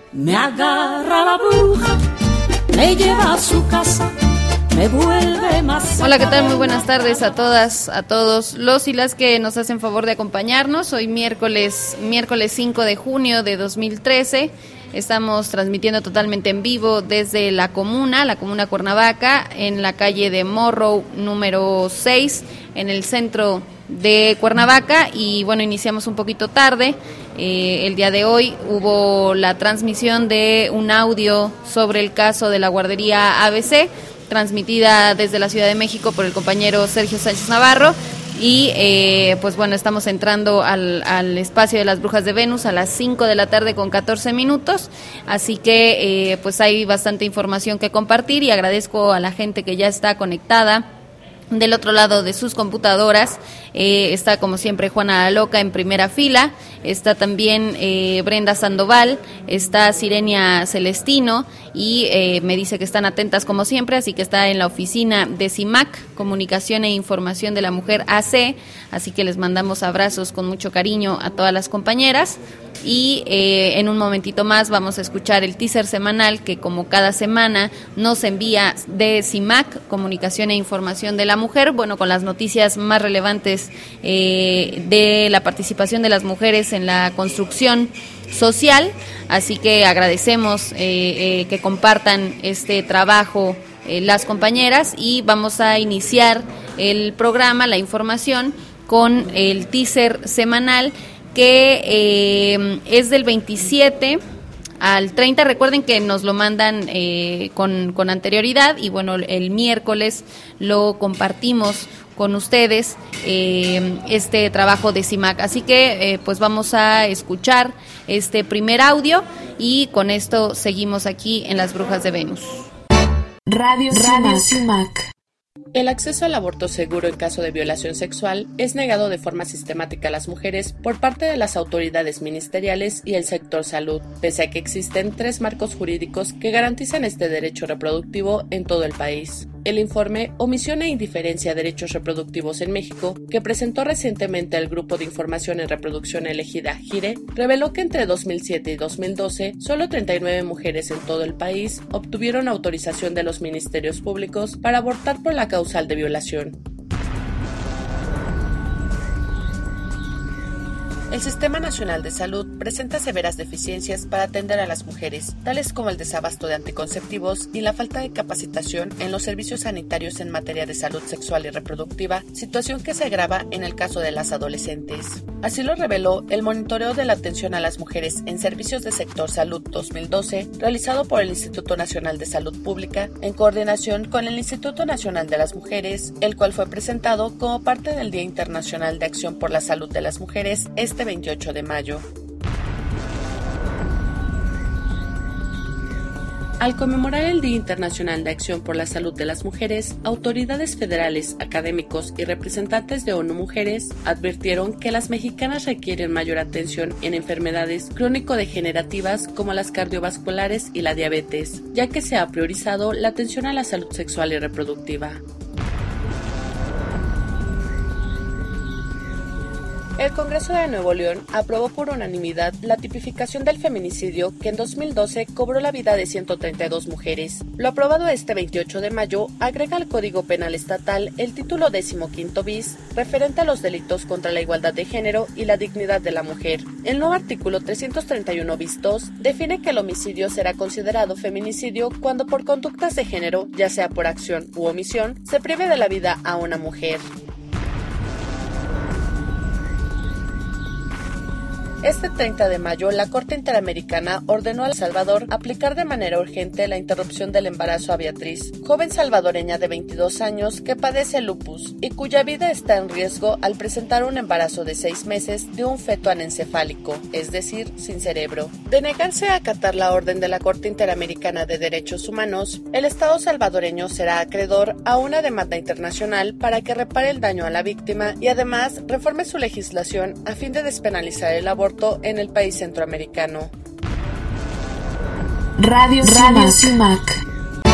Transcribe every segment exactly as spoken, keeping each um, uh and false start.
Me agarra la bruja, me lleva a su casa, me vuelve más. Hola, ¿qué tal? Muy buenas tardes a todas, a todos los y las que nos hacen favor de acompañarnos. Hoy miércoles, miércoles cinco de junio de dos mil trece. Estamos transmitiendo totalmente en vivo desde la comuna, la comuna Cuernavaca, en la calle de Morrow número seis, en el centro de Cuernavaca. Y bueno, iniciamos un poquito tarde. Eh, el día de hoy hubo la transmisión de un audio sobre el caso de la guardería A B C, transmitida desde la Ciudad de México por el compañero Sergio Sánchez Navarro. Y eh, pues bueno, estamos entrando al, al espacio de las Brujas de Venus a las cinco de la tarde con catorce minutos, así que eh, pues hay bastante información que compartir y agradezco a la gente que ya está conectada del otro lado de sus computadoras. Eh, está como siempre Juana la Loca en primera fila, está también eh, Brenda Sandoval, está Sirenia Celestino y eh, me dice que están atentas como siempre, así que está en la oficina de CIMAC, Comunicación e Información de la Mujer A C, así que les mandamos abrazos con mucho cariño a todas las compañeras. Y eh, en un momentito más vamos a escuchar el teaser semanal que como cada semana nos envía de CIMAC, Comunicación e Información de la Mujer, bueno, con las noticias más relevantes eh, de la participación de las mujeres en la construcción social, así que agradecemos eh, eh, que compartan este trabajo eh, las compañeras y vamos a iniciar el programa, la información, con el teaser semanal que eh, es del veintisiete al treinta. Recuerden que nos lo mandan eh, con, con anterioridad y bueno, el miércoles lo compartimos con ustedes eh, este trabajo de CIMAC. Así que eh, pues vamos a escuchar este primer audio y con esto seguimos aquí en Las Brujas de Venus. Radio, Radio CIMAC. El acceso al aborto seguro en caso de violación sexual es negado de forma sistemática a las mujeres por parte de las autoridades ministeriales y el sector salud, pese a que existen tres marcos jurídicos que garantizan este derecho reproductivo en todo el país. El informe Omisión e Indiferencia a Derechos Reproductivos en México, que presentó recientemente el Grupo de Información en Reproducción Elegida, GIRE, reveló que entre dos mil siete y dos mil doce, solo treinta y nueve mujeres en todo el país obtuvieron autorización de los ministerios públicos para abortar por la causal de violación. El Sistema Nacional de Salud presenta severas deficiencias para atender a las mujeres, tales como el desabasto de anticonceptivos y la falta de capacitación en los servicios sanitarios en materia de salud sexual y reproductiva, situación que se agrava en el caso de las adolescentes. Así lo reveló el Monitoreo de la Atención a las Mujeres en Servicios de Sector Salud dos mil doce, realizado por el Instituto Nacional de Salud Pública, en coordinación con el Instituto Nacional de las Mujeres, el cual fue presentado como parte del Día Internacional de Acción por la Salud de las Mujeres este veintiocho de mayo. Al conmemorar el Día Internacional de Acción por la Salud de las Mujeres, autoridades federales, académicos y representantes de ONU Mujeres advirtieron que las mexicanas requieren mayor atención en enfermedades crónico-degenerativas como las cardiovasculares y la diabetes, ya que se ha priorizado la atención a la salud sexual y reproductiva. El Congreso de Nuevo León aprobó por unanimidad la tipificación del feminicidio que en dos mil doce cobró la vida de ciento treinta y dos mujeres. Lo aprobado este veintiocho de mayo agrega al Código Penal Estatal el título decimoquinto bis referente a los delitos contra la igualdad de género y la dignidad de la mujer. El nuevo artículo trescientos treinta y uno bis dos define que el homicidio será considerado feminicidio cuando por conductas de género, ya sea por acción u omisión, se prive de la vida a una mujer. Este treinta de mayo, la Corte Interamericana ordenó a El Salvador aplicar de manera urgente la interrupción del embarazo a Beatriz, joven salvadoreña de veintidós años que padece lupus y cuya vida está en riesgo al presentar un embarazo de seis meses de un feto anencefálico, es decir, sin cerebro. De negarse a acatar la orden de la Corte Interamericana de Derechos Humanos, el Estado salvadoreño será acreedor a una demanda internacional para que repare el daño a la víctima y además reforme su legislación a fin de despenalizar el aborto en el país centroamericano. Radio CIMAC.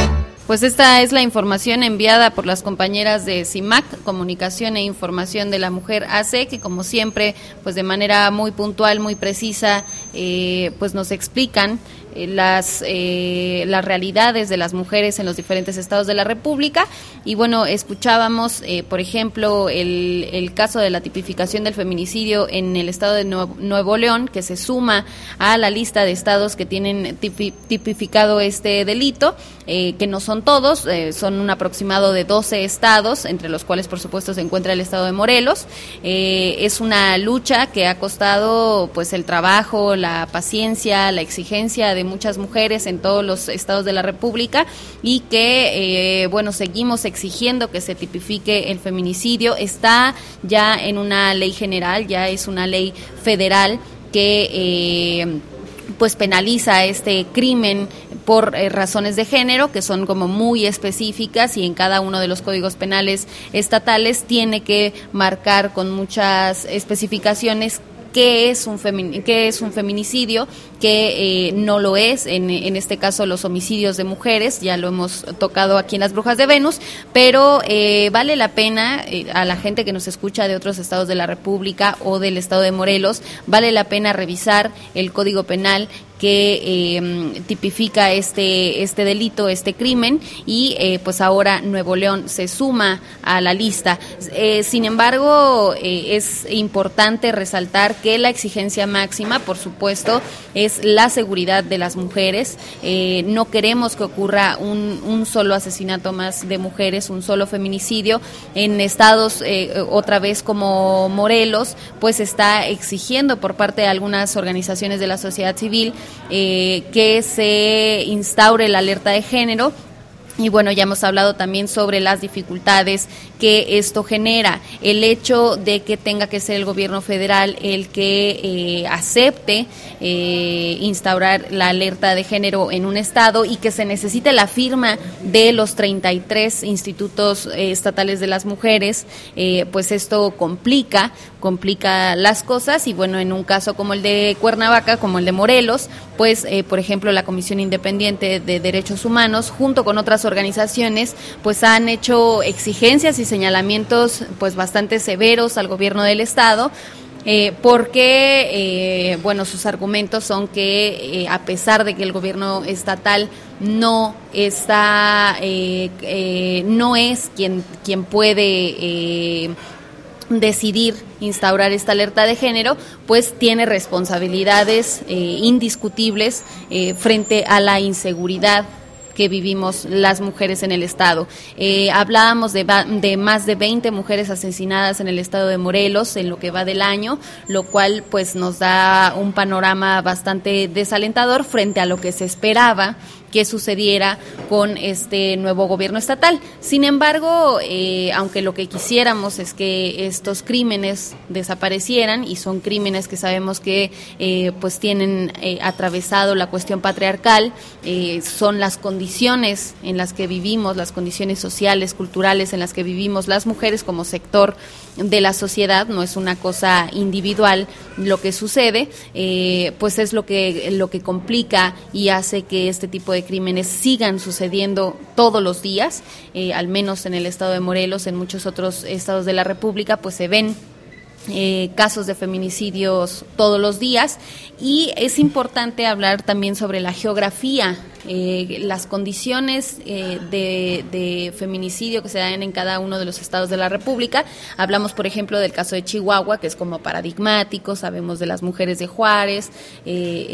Pues esta es la información enviada por las compañeras de CIMAC, Comunicación e Información de la Mujer A C, que como siempre, pues de manera muy puntual, muy precisa, eh, pues nos explican eh, las eh, las realidades de las mujeres en los diferentes estados de la República. Y bueno, escuchábamos, eh, por ejemplo, el, el caso de la tipificación del feminicidio en el estado de Nuevo, Nuevo León, que se suma a la lista de estados que tienen tipi, tipificado este delito, eh, que no son todos, eh, son un aproximado de doce estados, entre los cuales por supuesto se encuentra el estado de Morelos. Eh, es una lucha que ha costado pues el trabajo, la paciencia, la exigencia de muchas mujeres en todos los estados de la República, y que eh, bueno, seguimos exigiendo que se tipifique el feminicidio. Está ya en una ley general, ya es una ley federal que eh, pues penaliza este crimen por eh, razones de género, que son como muy específicas, y en cada uno de los códigos penales estatales tiene que marcar con muchas especificaciones qué es un femin- qué es un feminicidio, que eh, no lo es, en, en este caso los homicidios de mujeres, ya lo hemos tocado aquí en Las Brujas de Venus, pero eh, vale la pena, eh, a la gente que nos escucha de otros estados de la República o del estado de Morelos, vale la pena revisar el Código Penal que eh, tipifica este este delito, este crimen, y eh, pues ahora Nuevo León se suma a la lista. Eh, sin embargo, eh, es importante resaltar que la exigencia máxima, por supuesto, es la seguridad de las mujeres. Eh, no queremos que ocurra un, un solo asesinato más de mujeres, un solo feminicidio. En estados, eh, otra vez como Morelos, pues está exigiendo por parte de algunas organizaciones de la sociedad civil Eh, que se instaure la alerta de género. Y bueno, ya hemos hablado también sobre las dificultades que esto genera, el hecho de que tenga que ser el gobierno federal el que eh, acepte eh, instaurar la alerta de género en un estado, y que se necesite la firma de los treinta y tres institutos eh, estatales de las mujeres, eh, pues esto complica, complica las cosas. Y bueno, en un caso como el de Cuernavaca, como el de Morelos, pues eh, por ejemplo la Comisión Independiente de Derechos Humanos, junto con otras organizaciones, pues han hecho exigencias y señalamientos pues bastante severos al gobierno del estado, eh, porque eh, bueno, sus argumentos son que eh, a pesar de que el gobierno estatal no está eh, eh, no es quien quien puede eh, decidir instaurar esta alerta de género, pues tiene responsabilidades eh, indiscutibles eh, frente a la inseguridad que vivimos las mujeres en el estado. Eh, hablábamos de, de más de veinte mujeres asesinadas en el estado de Morelos en lo que va del año, lo cual pues nos da un panorama bastante desalentador frente a lo que se esperaba que sucediera con este nuevo gobierno estatal. Sin embargo, eh, aunque lo que quisiéramos es que estos crímenes desaparecieran, y son crímenes que sabemos que eh, pues tienen eh, atravesado la cuestión patriarcal, eh, son las condiciones en las que vivimos, las condiciones sociales, culturales en las que vivimos las mujeres como sector de la sociedad, no es una cosa individual lo que sucede, eh, pues es lo que lo que complica y hace que este tipo de crímenes sigan sucediendo todos los días, eh, al menos en el estado de Morelos, en muchos otros estados de la República, pues se ven Eh, casos de feminicidios todos los días. Y es importante hablar también sobre la geografía, eh, las condiciones eh, de, de feminicidio que se dan en cada uno de los estados de la República. Hablamos, por ejemplo, del caso de Chihuahua, que es como paradigmático, sabemos de las mujeres de Juárez, eh,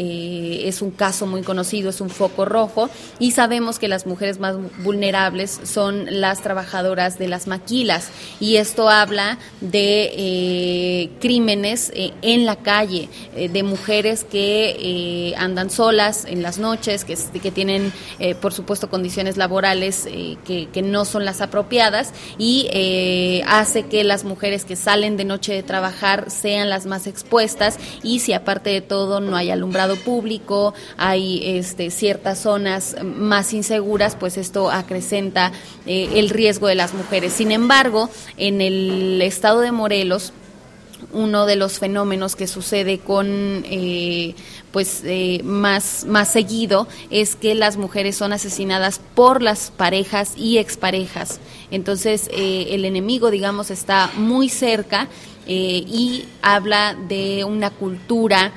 eh, es un caso muy conocido, es un foco rojo, y sabemos que las mujeres más vulnerables son las trabajadoras de las maquilas, y esto habla de eh, crímenes eh, en la calle, eh, de mujeres que eh, andan solas en las noches, que, que tienen eh, por supuesto condiciones laborales eh, que, que no son las apropiadas, y eh, hace que las mujeres que salen de noche de trabajar sean las más expuestas. Y si aparte de todo no hay alumbrado público, hay este, ciertas zonas más inseguras, pues esto acrecenta eh, el riesgo de las mujeres. Sin embargo, en el estado de Morelos, uno de los fenómenos que sucede con eh, pues eh, más más seguido es que las mujeres son asesinadas por las parejas y exparejas. Entonces eh, el enemigo, digamos, está muy cerca eh, y habla de una cultura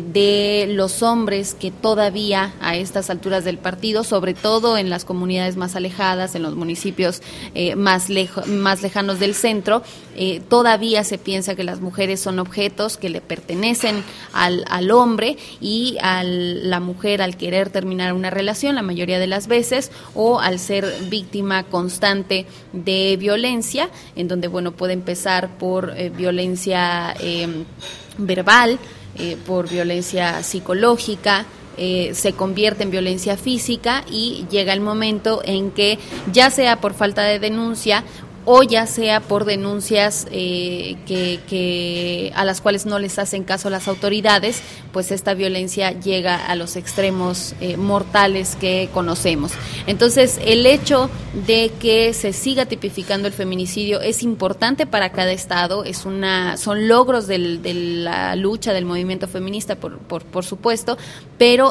de los hombres que todavía a estas alturas del partido, sobre todo en las comunidades más alejadas, en los municipios eh, más, lejo, más lejanos del centro, eh, todavía se piensa que las mujeres son objetos que le pertenecen al, al hombre, y a la mujer, al querer terminar una relación, la mayoría de las veces, o al ser víctima constante de violencia, en donde, bueno, puede empezar por eh, violencia eh, verbal, Eh, por violencia psicológica, eh, se convierte en violencia física, y llega el momento en que, ya sea por falta de denuncia o ya sea por denuncias eh, que, que a las cuales no les hacen caso las autoridades, pues esta violencia llega a los extremos eh, mortales que conocemos. Entonces, el hecho de que se siga tipificando el feminicidio es importante para cada estado, es una son logros del, de la lucha del movimiento feminista, por, por, por supuesto, pero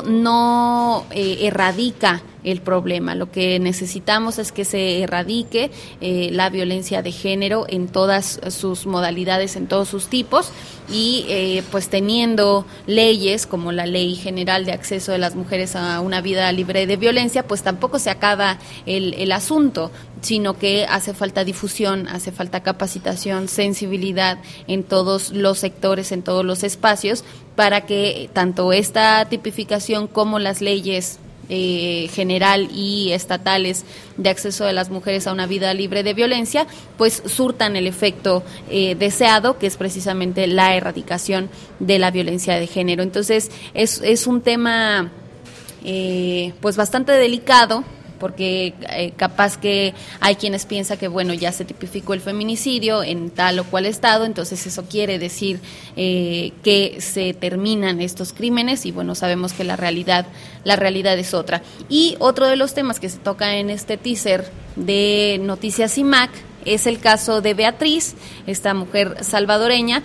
no eh, erradica el problema. Lo que necesitamos es que se erradique eh, la violencia de género en todas sus modalidades, en todos sus tipos, y eh, pues teniendo leyes como la Ley General de Acceso de las Mujeres a una Vida Libre de Violencia, pues tampoco se acaba el, el asunto, sino que hace falta difusión, hace falta capacitación, sensibilidad en todos los sectores, en todos los espacios, para que tanto esta tipificación como las leyes Eh, general y estatales de acceso de las mujeres a una vida libre de violencia, pues surtan el efecto eh, deseado, que es precisamente la erradicación de la violencia de género. Entonces, es, es un tema eh, pues bastante delicado, porque eh, capaz que hay quienes piensan que, bueno, ya se tipificó el feminicidio en tal o cual estado, entonces eso quiere decir eh, que se terminan estos crímenes, y bueno, sabemos que la realidad, la realidad es otra. Y otro de los temas que se toca en este teaser de Noticias I M A C es el caso de Beatriz, esta mujer salvadoreña,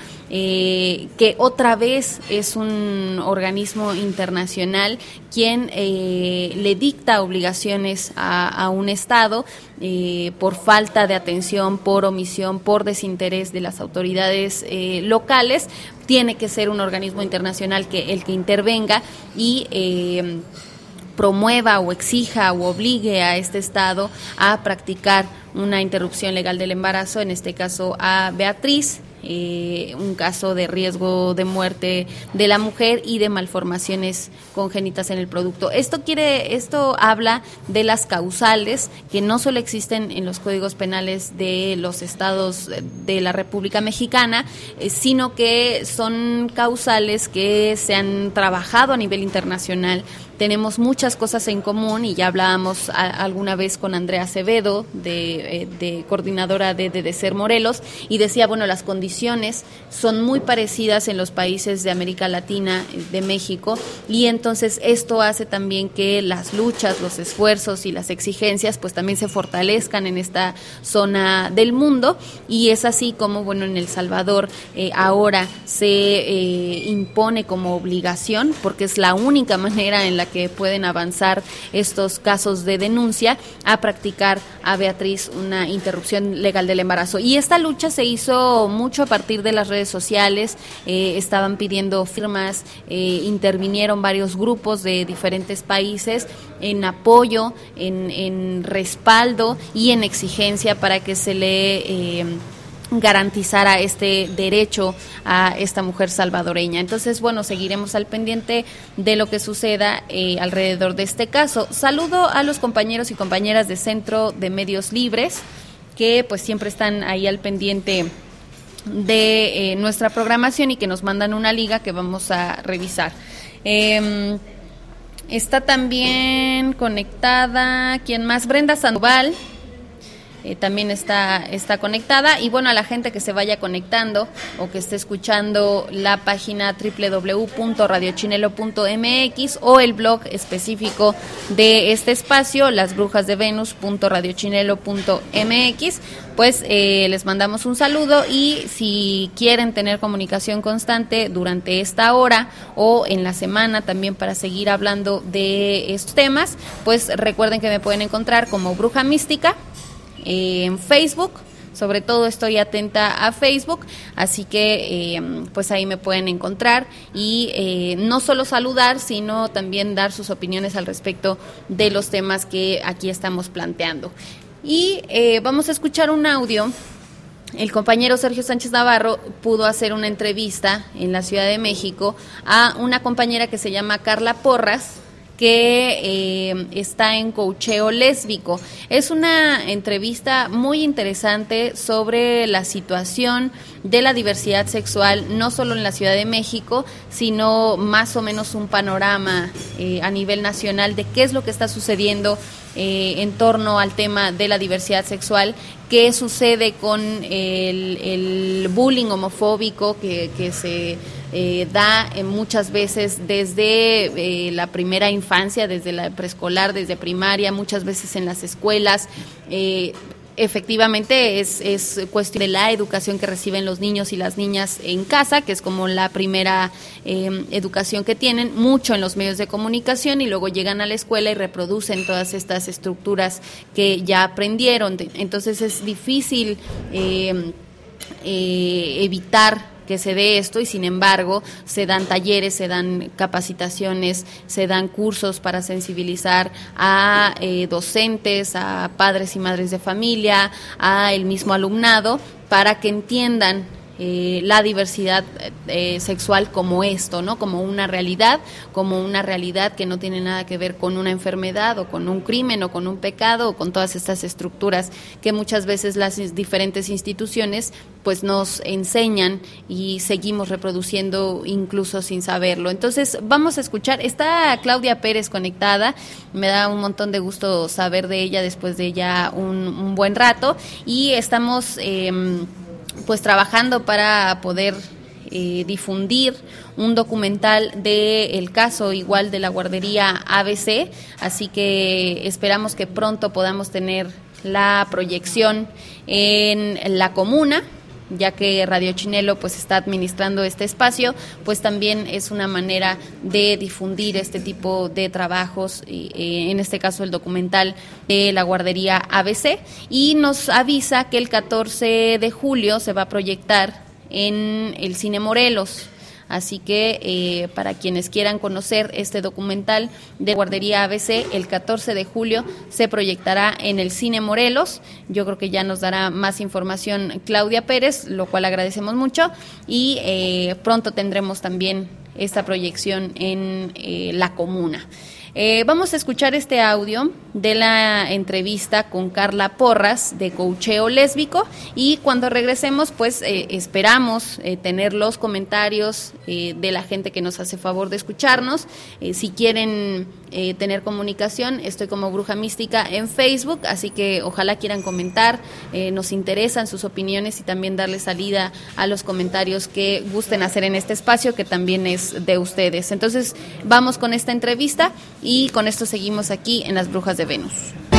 eh, que otra vez es un organismo internacional quien eh, le dicta obligaciones a, a un Estado eh, por falta de atención, por omisión, por desinterés de las autoridades eh, locales. Tiene que ser un organismo internacional que el que intervenga y eh, promueva o exija o obligue a este Estado a practicar una interrupción legal del embarazo, en este caso a Beatriz, eh, un caso de riesgo de muerte de la mujer y de malformaciones congénitas en el producto. Esto quiere, esto habla de las causales que no solo existen en los códigos penales de los estados de la República Mexicana, eh, sino que son causales que se han trabajado a nivel internacional. Tenemos muchas cosas en común, y ya hablábamos a, alguna vez con Andrea Acevedo, de, eh, de coordinadora de D D C E R Morelos, y decía, bueno, las condiciones son muy parecidas en los países de América Latina, de México, y entonces esto hace también que las luchas, los esfuerzos y las exigencias pues también se fortalezcan en esta zona del mundo, y es así como, bueno, en El Salvador eh, ahora se eh, impone como obligación, porque es la única manera en la que pueden avanzar estos casos de denuncia, a practicar a Beatriz una interrupción legal del embarazo. Y esta lucha se hizo mucho a partir de las redes sociales, eh, estaban pidiendo firmas, eh, intervinieron varios grupos de diferentes países en apoyo, en, en respaldo y en exigencia para que se le eh, garantizara este derecho a esta mujer salvadoreña. Entonces, bueno, seguiremos al pendiente de lo que suceda eh, alrededor de este caso. Saludo a los compañeros y compañeras de Centro de Medios Libres, que pues siempre están ahí al pendiente de eh, nuestra programación y que nos mandan una liga que vamos a revisar. Eh, está también conectada, ¿quién más? Brenda Sandoval. Eh, también está, está conectada. Y bueno, a la gente que se vaya conectando o que esté escuchando la página doble u doble u doble u punto radio chinelo punto eme equis o el blog específico de este espacio, las brujas de venus punto radio chinelo punto eme equis, pues eh, les mandamos un saludo. Y si quieren tener comunicación constante durante esta hora o en la semana también para seguir hablando de estos temas, pues recuerden que me pueden encontrar como Bruja Mística eh, en Facebook. Sobre todo estoy atenta a Facebook, así que eh, pues ahí me pueden encontrar y eh, no solo saludar, sino también dar sus opiniones al respecto de los temas que aquí estamos planteando. Y eh, vamos a escuchar un audio. El compañero Sergio Sánchez Navarro pudo hacer una entrevista en la Ciudad de México a una compañera que se llama Carla Porras, que eh, está en coacheo lésbico. Es una entrevista muy interesante sobre la situación de la diversidad sexual, no solo en la Ciudad de México, sino más o menos un panorama eh, a nivel nacional de qué es lo que está sucediendo eh, en torno al tema de la diversidad sexual, qué sucede con el, el bullying homofóbico que, que se eh, da eh, muchas veces desde eh, la primera infancia, desde la preescolar, desde primaria, muchas veces en las escuelas. Eh, Efectivamente es, es cuestión de la educación que reciben los niños y las niñas en casa, que es como la primera eh, educación que tienen, mucho en los medios de comunicación, y luego llegan a la escuela y reproducen todas estas estructuras que ya aprendieron. Entonces es difícil eh, eh, evitar que se dé esto, y sin embargo se dan talleres, se dan capacitaciones, se dan cursos para sensibilizar a eh, docentes, a padres y madres de familia, a el mismo alumnado, para que entiendan Eh, la diversidad eh, sexual como esto, ¿no? Como una realidad, como una realidad que no tiene nada que ver con una enfermedad o con un crimen o con un pecado o con todas estas estructuras que muchas veces las diferentes instituciones pues nos enseñan y seguimos reproduciendo incluso sin saberlo. Entonces vamos a escuchar, está Claudia Pérez conectada, me da un montón de gusto saber de ella después de ya un, un buen rato, y estamos eh, pues trabajando para poder eh, difundir un documental del caso igual de la guardería A B C, así que esperamos que pronto podamos tener la proyección en la comuna, ya que Radio Chinelo pues está administrando este espacio, pues también es una manera de difundir este tipo de trabajos, eh, en este caso el documental de la guardería A B C, y nos avisa que el catorce de julio se va a proyectar en el Cine Morelos. Así que eh, para quienes quieran conocer este documental de Guardería A B C, el catorce de julio se proyectará en el Cine Morelos. Yo creo que ya nos dará más información Claudia Pérez, lo cual agradecemos mucho, y eh, pronto tendremos también esta proyección en eh, la comuna. Eh, vamos a escuchar este audio de la entrevista con Carla Porras de Coacheo Lésbico, y cuando regresemos pues eh, esperamos eh, tener los comentarios eh, de la gente que nos hace favor de escucharnos. Eh, si quieren eh, tener comunicación, estoy como Bruja Mística en Facebook, así que ojalá quieran comentar, eh, nos interesan sus opiniones y también darle salida a los comentarios que gusten hacer en este espacio, que también es de ustedes. Entonces vamos con esta entrevista y con esto seguimos aquí en Las Brujas de Venus.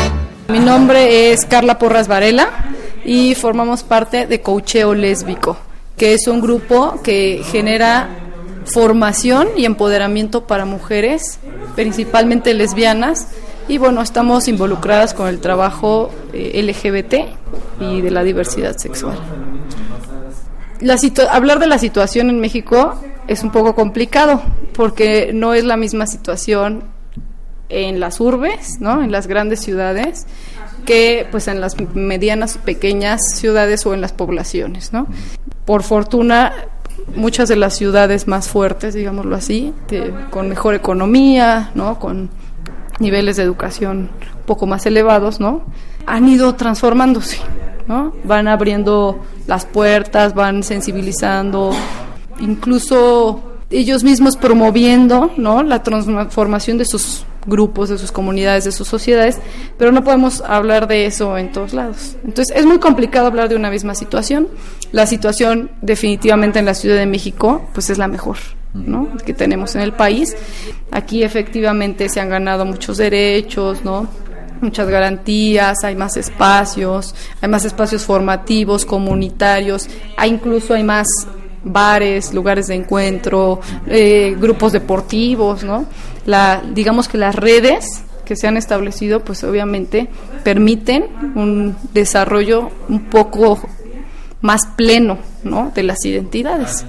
Mi nombre es Carla Porras Varela y formamos parte de Coacheo Lésbico, que es un grupo que genera formación y empoderamiento para mujeres, principalmente lesbianas, y bueno, estamos involucradas con el trabajo eh, L G B T y de la diversidad sexual. La situ- hablar de la situación en México es un poco complicado porque no es la misma situación en las urbes, ¿no?, en las grandes ciudades, que pues en las medianas, pequeñas ciudades o en las poblaciones, ¿no? Por fortuna, muchas de las ciudades más fuertes, digámoslo así, de, con mejor economía, ¿no?, con niveles de educación un poco más elevados, ¿no?, han ido transformándose, ¿no? Van abriendo las puertas, van sensibilizando, incluso ellos mismos promoviendo, ¿no?, la transformación de sus grupos, de sus comunidades, de sus sociedades, pero no podemos hablar de eso en todos lados. Entonces es muy complicado hablar de una misma situación. La situación definitivamente en la Ciudad de México pues es la mejor, ¿no?, que tenemos en el país. Aquí efectivamente se han ganado muchos derechos, ¿no?, muchas garantías, hay más espacios, hay más espacios formativos, comunitarios, hay incluso hay más bares, lugares de encuentro, eh, grupos deportivos, ¿no? La, digamos que las redes que se han establecido, pues obviamente permiten un desarrollo un poco más pleno, ¿no?, de las identidades.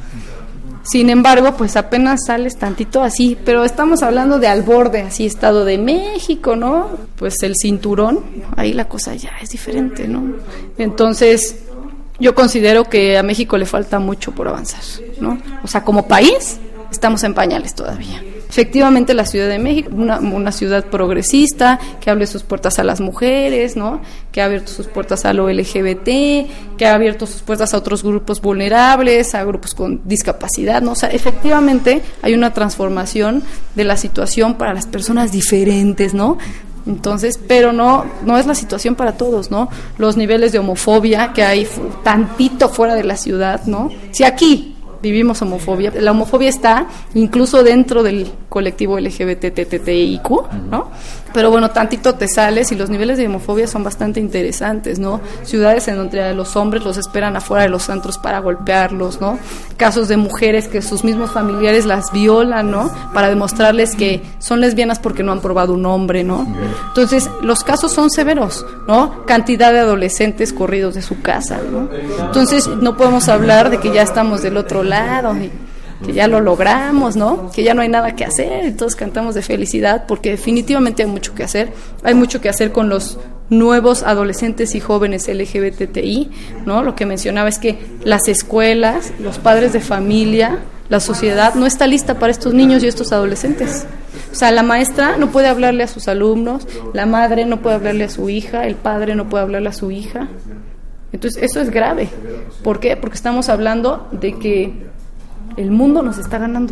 Sin embargo, pues apenas sales tantito así, pero estamos hablando de al borde, así, Estado de México, ¿no? Pues el cinturón, ahí la cosa ya es diferente, ¿no? Entonces, yo considero que a México le falta mucho por avanzar, ¿no? O sea, como país, estamos en pañales todavía. Efectivamente, la Ciudad de México, una, una ciudad progresista, que abre sus puertas a las mujeres, ¿no?, que ha abierto sus puertas a lo L G B T, que ha abierto sus puertas a otros grupos vulnerables, a grupos con discapacidad, ¿no? O sea, efectivamente hay una transformación de la situación para las personas diferentes, ¿no? Entonces, pero no no es la situación para todos, ¿no? Los niveles de homofobia que hay f- tantito fuera de la ciudad, ¿no? Si aquí vivimos homofobia, la homofobia está incluso dentro del colectivo L G B T T I Q, ¿no? Pero bueno, tantito te sales y los niveles de homofobia son bastante interesantes, ¿no? Ciudades en donde a los hombres los esperan afuera de los antros para golpearlos, ¿no? Casos de mujeres que sus mismos familiares las violan, ¿no?, para demostrarles que son lesbianas porque no han probado un hombre, ¿no? Entonces, los casos son severos, ¿no? Cantidad de adolescentes corridos de su casa, ¿no? Entonces, no podemos hablar de que ya estamos del otro lado, y que ya lo logramos, ¿no?, que ya no hay nada que hacer, y todos cantamos de felicidad, porque definitivamente hay mucho que hacer. Hay mucho que hacer con los nuevos adolescentes y jóvenes L G B T I, ¿no? Lo que mencionaba es que las escuelas, los padres de familia, la sociedad no está lista para estos niños y estos adolescentes. O sea, la maestra no puede hablarle a sus alumnos, la madre no puede hablarle a su hija, el padre no puede hablarle a su hija. Entonces, eso es grave. ¿Por qué? Porque estamos hablando de que el mundo nos está ganando.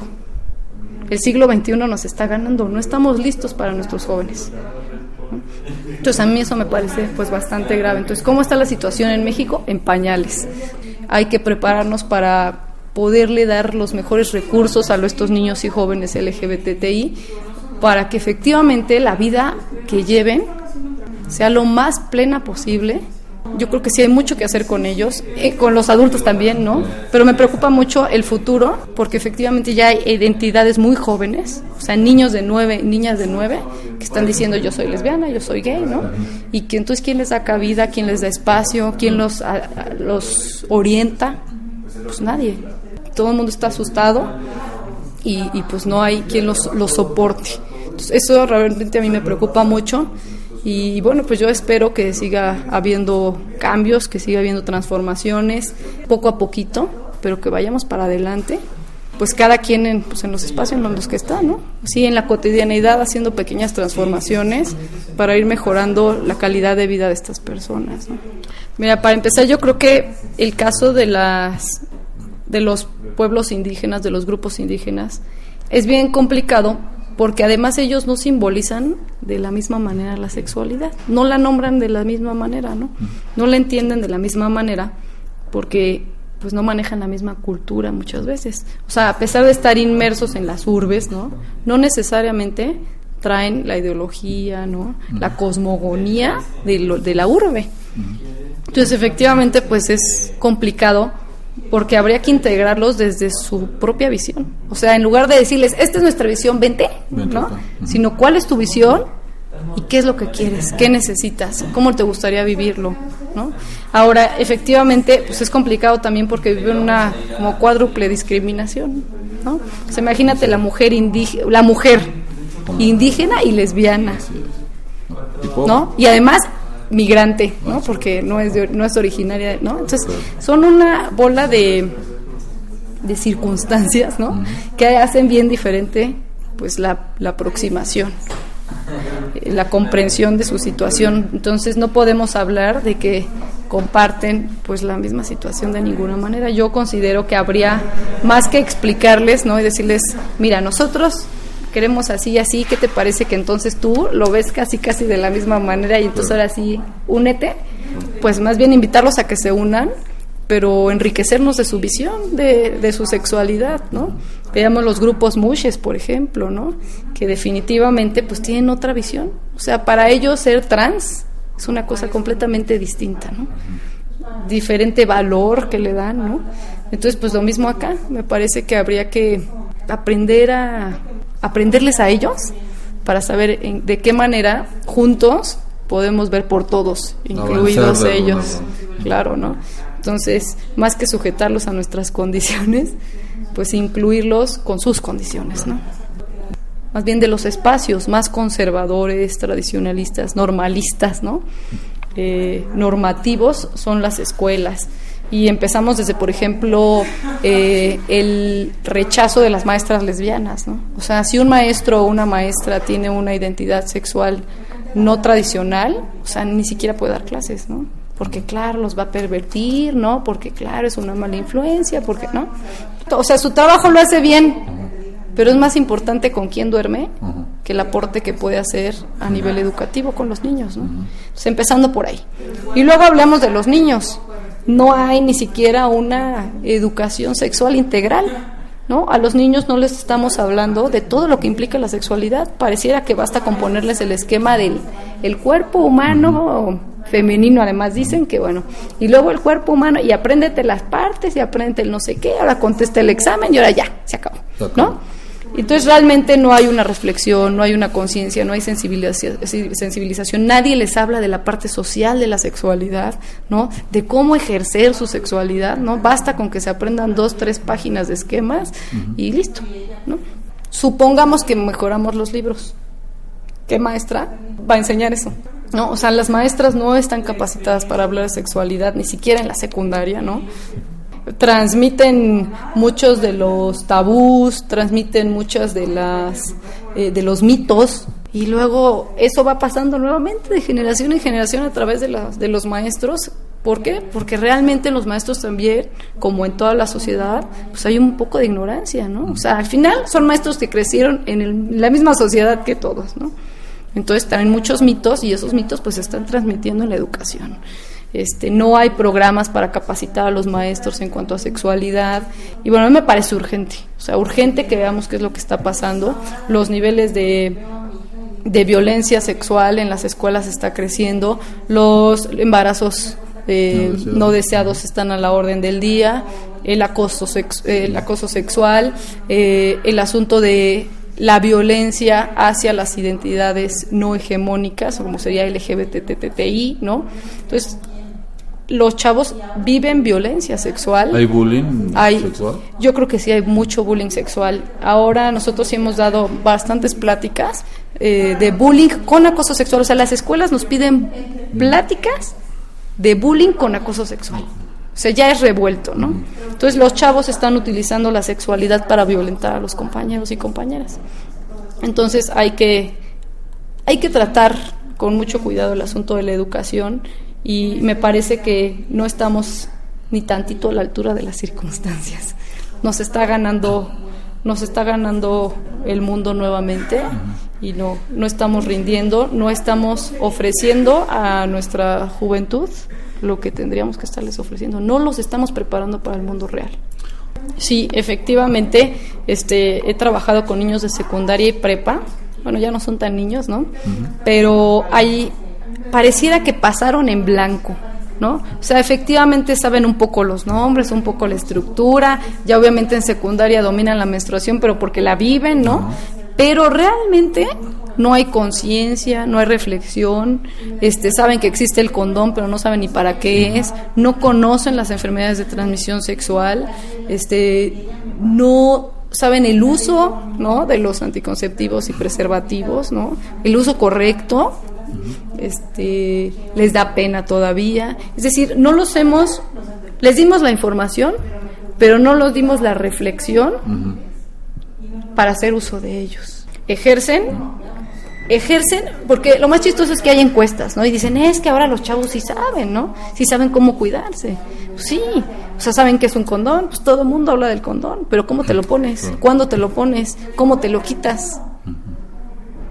El siglo veintiuno nos está ganando. No estamos listos para nuestros jóvenes. Entonces, a mí eso me parece pues bastante grave. Entonces, ¿cómo está la situación en México? En pañales. Hay que prepararnos para poderle dar los mejores recursos a estos niños y jóvenes L G B T I para que efectivamente la vida que lleven sea lo más plena posible. Yo creo que sí hay mucho que hacer con ellos, eh, con los adultos también, ¿no? Pero me preocupa mucho el futuro, porque efectivamente ya hay identidades muy jóvenes, o sea, niños de nueve, niñas de nueve, que están diciendo yo soy lesbiana, yo soy gay, ¿no? Y que entonces, ¿quién les da cabida? ¿Quién les da espacio? ¿Quién los, a, a, los orienta? Pues nadie. Todo el mundo está asustado y, y pues no hay quien los, los soporte. Entonces, eso realmente a mí me preocupa mucho. Y bueno, pues yo espero que siga habiendo cambios, que siga habiendo transformaciones, poco a poquito, pero que vayamos para adelante, pues cada quien en, pues en los espacios en los que está, ¿no? Sí, en la cotidianidad, haciendo pequeñas transformaciones para ir mejorando la calidad de vida de estas personas, ¿no? Mira, para empezar, yo creo que el caso de las de los pueblos indígenas, de los grupos indígenas, es bien complicado, porque además ellos no simbolizan de la misma manera la sexualidad, no la nombran de la misma manera, ¿no? No la entienden de la misma manera, porque pues no manejan la misma cultura muchas veces. O sea, a pesar de estar inmersos en las urbes, ¿no?, no necesariamente traen la ideología, ¿no?, la cosmogonía de, lo, de la urbe. Entonces, efectivamente, pues es complicado, porque habría que integrarlos desde su propia visión. O sea, en lugar de decirles, esta es nuestra visión, vente, ¿no?, sino cuál es tu visión y qué es lo que quieres, qué necesitas, cómo te gustaría vivirlo, ¿no? Ahora, efectivamente, pues es complicado también porque viven una como cuádruple discriminación, ¿no? O sea, imagínate la mujer indígena, la mujer indígena y lesbiana, ¿no? Y además migrante, ¿no? Porque no es de, no es originaria, ¿no? Entonces, son una bola de de circunstancias, ¿no?, que hacen bien diferente pues la, la aproximación, la comprensión de su situación. Entonces, no podemos hablar de que comparten pues la misma situación de ninguna manera. Yo considero que habría más que explicarles, ¿no?, y decirles, mira, nosotros queremos así y así, ¿qué te parece que entonces tú lo ves casi casi de la misma manera y entonces ahora sí, únete? Pues más bien invitarlos a que se unan, pero enriquecernos de su visión, de, de su sexualidad, ¿no? Veamos los grupos mushes, por ejemplo, ¿no? Que definitivamente pues tienen otra visión. O sea, para ellos ser trans es una cosa completamente distinta, ¿no? Diferente valor que le dan, ¿no? Entonces, pues lo mismo acá. Me parece que habría que aprender a aprenderles a ellos para saber en, de qué manera juntos podemos ver por todos, incluidos no, ellos. Claro, ¿no? Entonces, más que sujetarlos a nuestras condiciones, pues incluirlos con sus condiciones, ¿no? Más bien de los espacios más conservadores, tradicionalistas, normalistas, ¿no? Eh, normativos son las escuelas. Y empezamos desde, por ejemplo, eh, el rechazo de las maestras lesbianas, ¿no? O sea, si un maestro o una maestra tiene una identidad sexual no tradicional, o sea, ni siquiera puede dar clases, ¿no? Porque claro, los va a pervertir, ¿no? Porque claro, es una mala influencia, porque no. O sea, su trabajo lo hace bien, pero es más importante con quién duerme que el aporte que puede hacer a nivel educativo con los niños, ¿no? Entonces, empezando por ahí. Y luego hablamos de los niños. No hay ni siquiera una educación sexual integral, ¿no? A los niños no les estamos hablando de todo lo que implica la sexualidad. Pareciera que basta con ponerles el esquema del el cuerpo humano femenino, además dicen que bueno, y luego el cuerpo humano, y apréndete las partes, y apréndete el no sé qué, ahora contesta el examen, y ahora ya, se acabó, ¿no? Entonces realmente no hay una reflexión, no hay una conciencia, no hay sensibilización, sensibilización, nadie les habla de la parte social de la sexualidad, ¿no? De cómo ejercer su sexualidad, ¿no? Basta con que se aprendan dos, tres páginas de esquemas uh-huh. y listo, ¿no? Supongamos que mejoramos los libros. ¿Qué maestra va a enseñar eso? ¿No? O sea, las maestras no están capacitadas para hablar de sexualidad, ni siquiera en la secundaria, ¿no? Transmiten muchos de los tabús, transmiten muchas de las eh, de los mitos, y luego eso va pasando nuevamente de generación en generación a través de, la, de los maestros. ¿Por qué? Porque realmente los maestros también, como en toda la sociedad, pues hay un poco de ignorancia, ¿no? O sea, al final son maestros que crecieron en, el, en la misma sociedad que todos, ¿no? Entonces traen muchos mitos, y esos mitos pues se están transmitiendo en la educación. Este, no hay programas para capacitar a los maestros en cuanto a sexualidad, y bueno, a mí me parece urgente, o sea, urgente que veamos qué es lo que está pasando. Los niveles de, de violencia sexual en las escuelas está creciendo, los embarazos eh, no, no deseados están a la orden del día, el acoso, sex, el acoso sexual, eh, el asunto de la violencia hacia las identidades no hegemónicas, como sería L G B T I, ¿no? Entonces, los chavos viven violencia sexual. ¿Hay bullying hay, sexual? Yo creo que sí hay mucho bullying sexual. Ahora nosotros sí hemos dado bastantes pláticas eh, de bullying con acoso sexual. O sea, las escuelas nos piden pláticas de bullying con acoso sexual. O sea, ya es revuelto, ¿no? Entonces los chavos están utilizando la sexualidad para violentar a los compañeros y compañeras. Entonces hay que, hay que tratar con mucho cuidado el asunto de la educación, y me parece que no estamos ni tantito a la altura de las circunstancias. Nos está ganando, nos está ganando el mundo nuevamente, y no, no estamos rindiendo, no estamos ofreciendo a nuestra juventud lo que tendríamos que estarles ofreciendo. No los estamos preparando para el mundo real. Sí, efectivamente, este, he trabajado con niños de secundaria y prepa. Bueno, ya no son tan niños, ¿no? Uh-huh. Pero hay, pareciera que pasaron en blanco, ¿no? O sea, efectivamente saben un poco los nombres, un poco la estructura. Ya obviamente en secundaria dominan la menstruación, pero porque la viven, ¿no? Uh-huh. Pero realmente no hay conciencia, no hay reflexión, este, saben que existe el condón, pero no saben ni para qué es, no conocen las enfermedades de transmisión sexual, este, no saben el uso, ¿no?, de los anticonceptivos y preservativos, ¿no?, el uso correcto, este, les da pena todavía. Es decir, no los hemos, les dimos la información, pero no les dimos la reflexión para hacer uso de ellos. Ejercen, ejercen, porque lo más chistoso es que hay encuestas, ¿no? Y dicen, es que ahora los chavos sí saben, ¿no? Sí saben cómo cuidarse. Pues sí, o sea, saben que es un condón, pues todo el mundo habla del condón, pero ¿cómo te lo pones? ¿Cuándo te lo pones? ¿Cómo te lo quitas?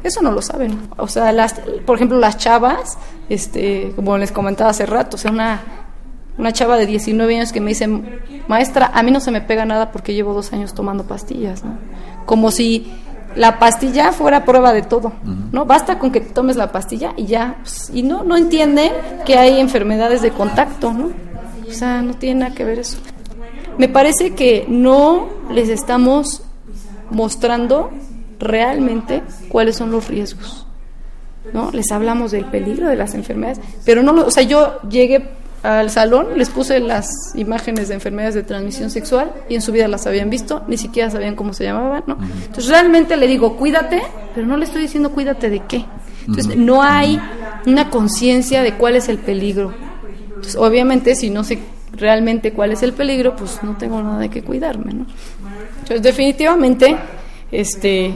Eso no lo saben. O sea, las, por ejemplo, las chavas, este, como les comentaba hace rato, o sea, una, una chava de diecinueve años que me dice, maestra, a mí no se me pega nada porque llevo dos años tomando pastillas, ¿no? Como si la pastilla fuera prueba de todo, ¿no? Basta con que te tomes la pastilla y ya, pues, y no, no entienden que hay enfermedades de contacto, ¿no? O sea, no tiene nada que ver eso. Me parece que no les estamos mostrando realmente cuáles son los riesgos, ¿no? Les hablamos del peligro de las enfermedades, pero no lo, o sea, yo llegué al salón, les puse las imágenes de enfermedades de transmisión sexual y en su vida las habían visto, ni siquiera sabían cómo se llamaban, ¿no? Entonces realmente le digo, cuídate, pero no le estoy diciendo cuídate de qué. Entonces no hay una conciencia de cuál es el peligro. Entonces, obviamente, si no sé realmente cuál es el peligro, pues no tengo nada de qué cuidarme, ¿no? Entonces, definitivamente, este,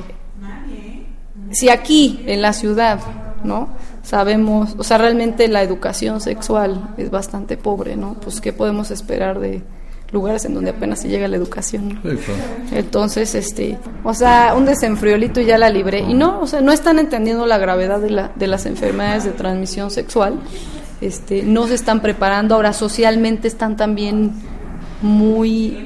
si aquí en la ciudad, ¿no?, sabemos, o sea, realmente la educación sexual es bastante pobre, ¿no? Pues qué podemos esperar de lugares en donde apenas se llega la educación, ¿no? Sí, claro. Entonces, este, o sea, un desenfriolito y ya la libré. Y no, o sea, no están entendiendo la gravedad de la de las enfermedades de transmisión sexual. Este, no se están preparando, ahora socialmente están también muy